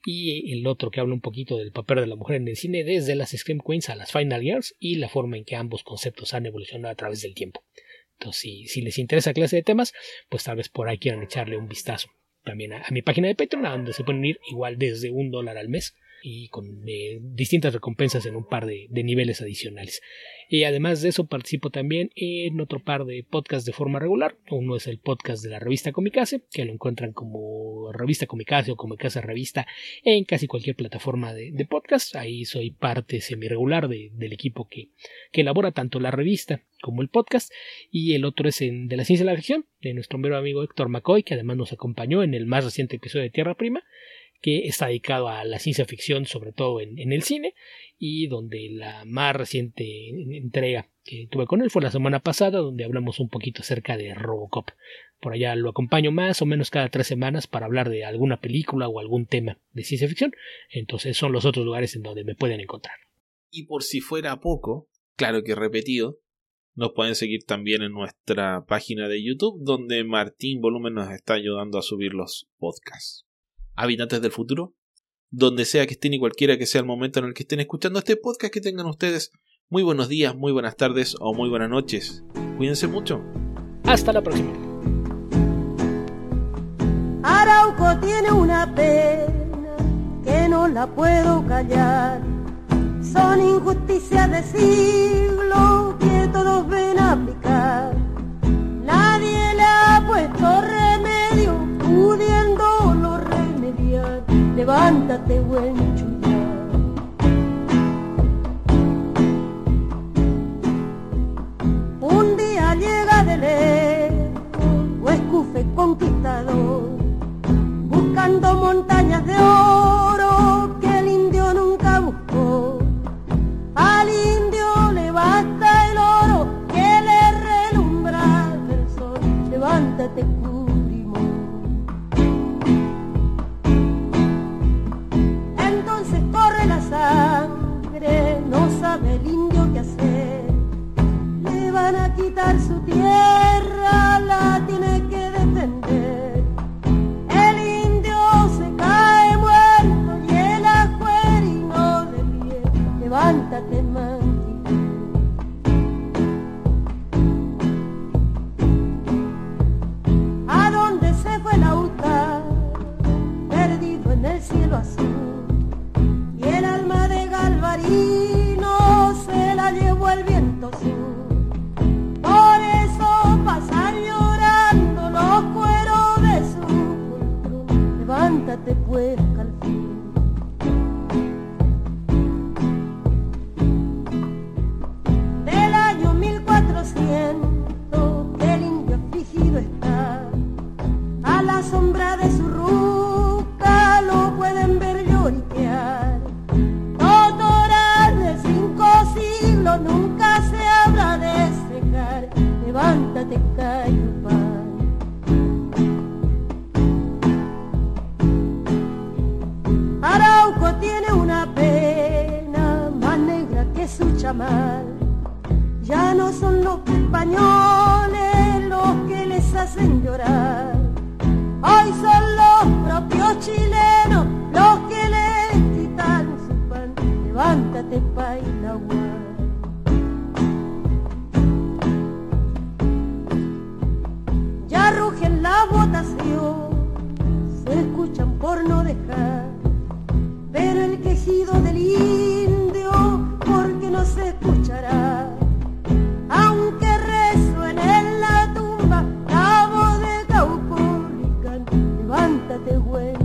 y el otro que habla un poquito del papel de la mujer en el cine desde las Scream Queens a las Final Girls y la forma en que ambos conceptos han evolucionado a través del tiempo. Entonces, si, si les interesa clase de temas, pues tal vez por ahí quieran echarle un vistazo también a, a mi página de Patreon, a donde se pueden ir igual desde un dólar al mes y con eh, distintas recompensas en un par de, de niveles adicionales. Y además de eso participo también en otro par de podcasts de forma regular. Uno es el podcast de la revista Comicase, que lo encuentran como revista Comicase o Comicase Revista en casi cualquier plataforma de, de podcast. Ahí soy parte semi-regular de, del equipo que, que elabora tanto la revista como el podcast. Y el otro es en de la ciencia y la ficción, de nuestro mero amigo Héctor McCoy, que además nos acompañó en el más reciente episodio de Tierra Prima, que está dedicado a la ciencia ficción, sobre todo en, en el cine, y donde la más reciente entrega que tuve con él fue la semana pasada, donde hablamos un poquito acerca de Robocop. Por allá lo acompaño más o menos cada tres semanas para hablar de alguna película o algún tema de ciencia ficción. Entonces son los otros lugares en donde me pueden encontrar. Y por si fuera poco, claro que repetido, nos pueden seguir también en nuestra página de YouTube, donde Martín Volumen nos está ayudando a subir los podcasts. Habitantes del futuro, donde sea que estén y cualquiera que sea el momento en el que estén escuchando este podcast, que tengan ustedes muy buenos días, muy buenas tardes o muy buenas noches. Cuídense mucho. Hasta la próxima. Arauco tiene una pena que no la puedo callar. Son injusticias de siglo que todos ven a aplicar. Nadie le ha puesto remedio, pudiéndolo remediar. Levántate, buen chullar. Un día llega de lejos, Huescufe conquistador, buscando montañas de oro que el indio nunca buscó. Al indio le basta el oro que le relumbra del sol. Levántate, Curimón. Entonces corre la sangre, no sabe el indio qué hacer. Le van a quitar su tierra, la tiene que defender. El indio se cae muerto y el ajuerino de pie. Levántate, manquito. ¿A dónde se fue Lautaro? Perdido en el cielo azul. Y el alma de Galvarino se la llevó el viento sur. Por eso pasan llorando los cueros de su poltrón. Levántate, pues, Calfín. Del año mil cuatrocientos que el indio afligido está, a la sombra de su ruca lo pueden ver lloriquear. Totoral de cinco siglos nunca se habla de secar. Levántate, Cayupán. Arauco tiene una pena más negra que su chamal. Ya no son los españoles los que les hacen llorar. Hoy son los propios chilenos los que les quitan su pan. Levántate, Painahuá. Ya rugen la votación, se escuchan por no dejar, pero el quejido del indio, porque no se escuchará. Aunque resuene en la tumba la voz de Caupolicán. Levántate, güey.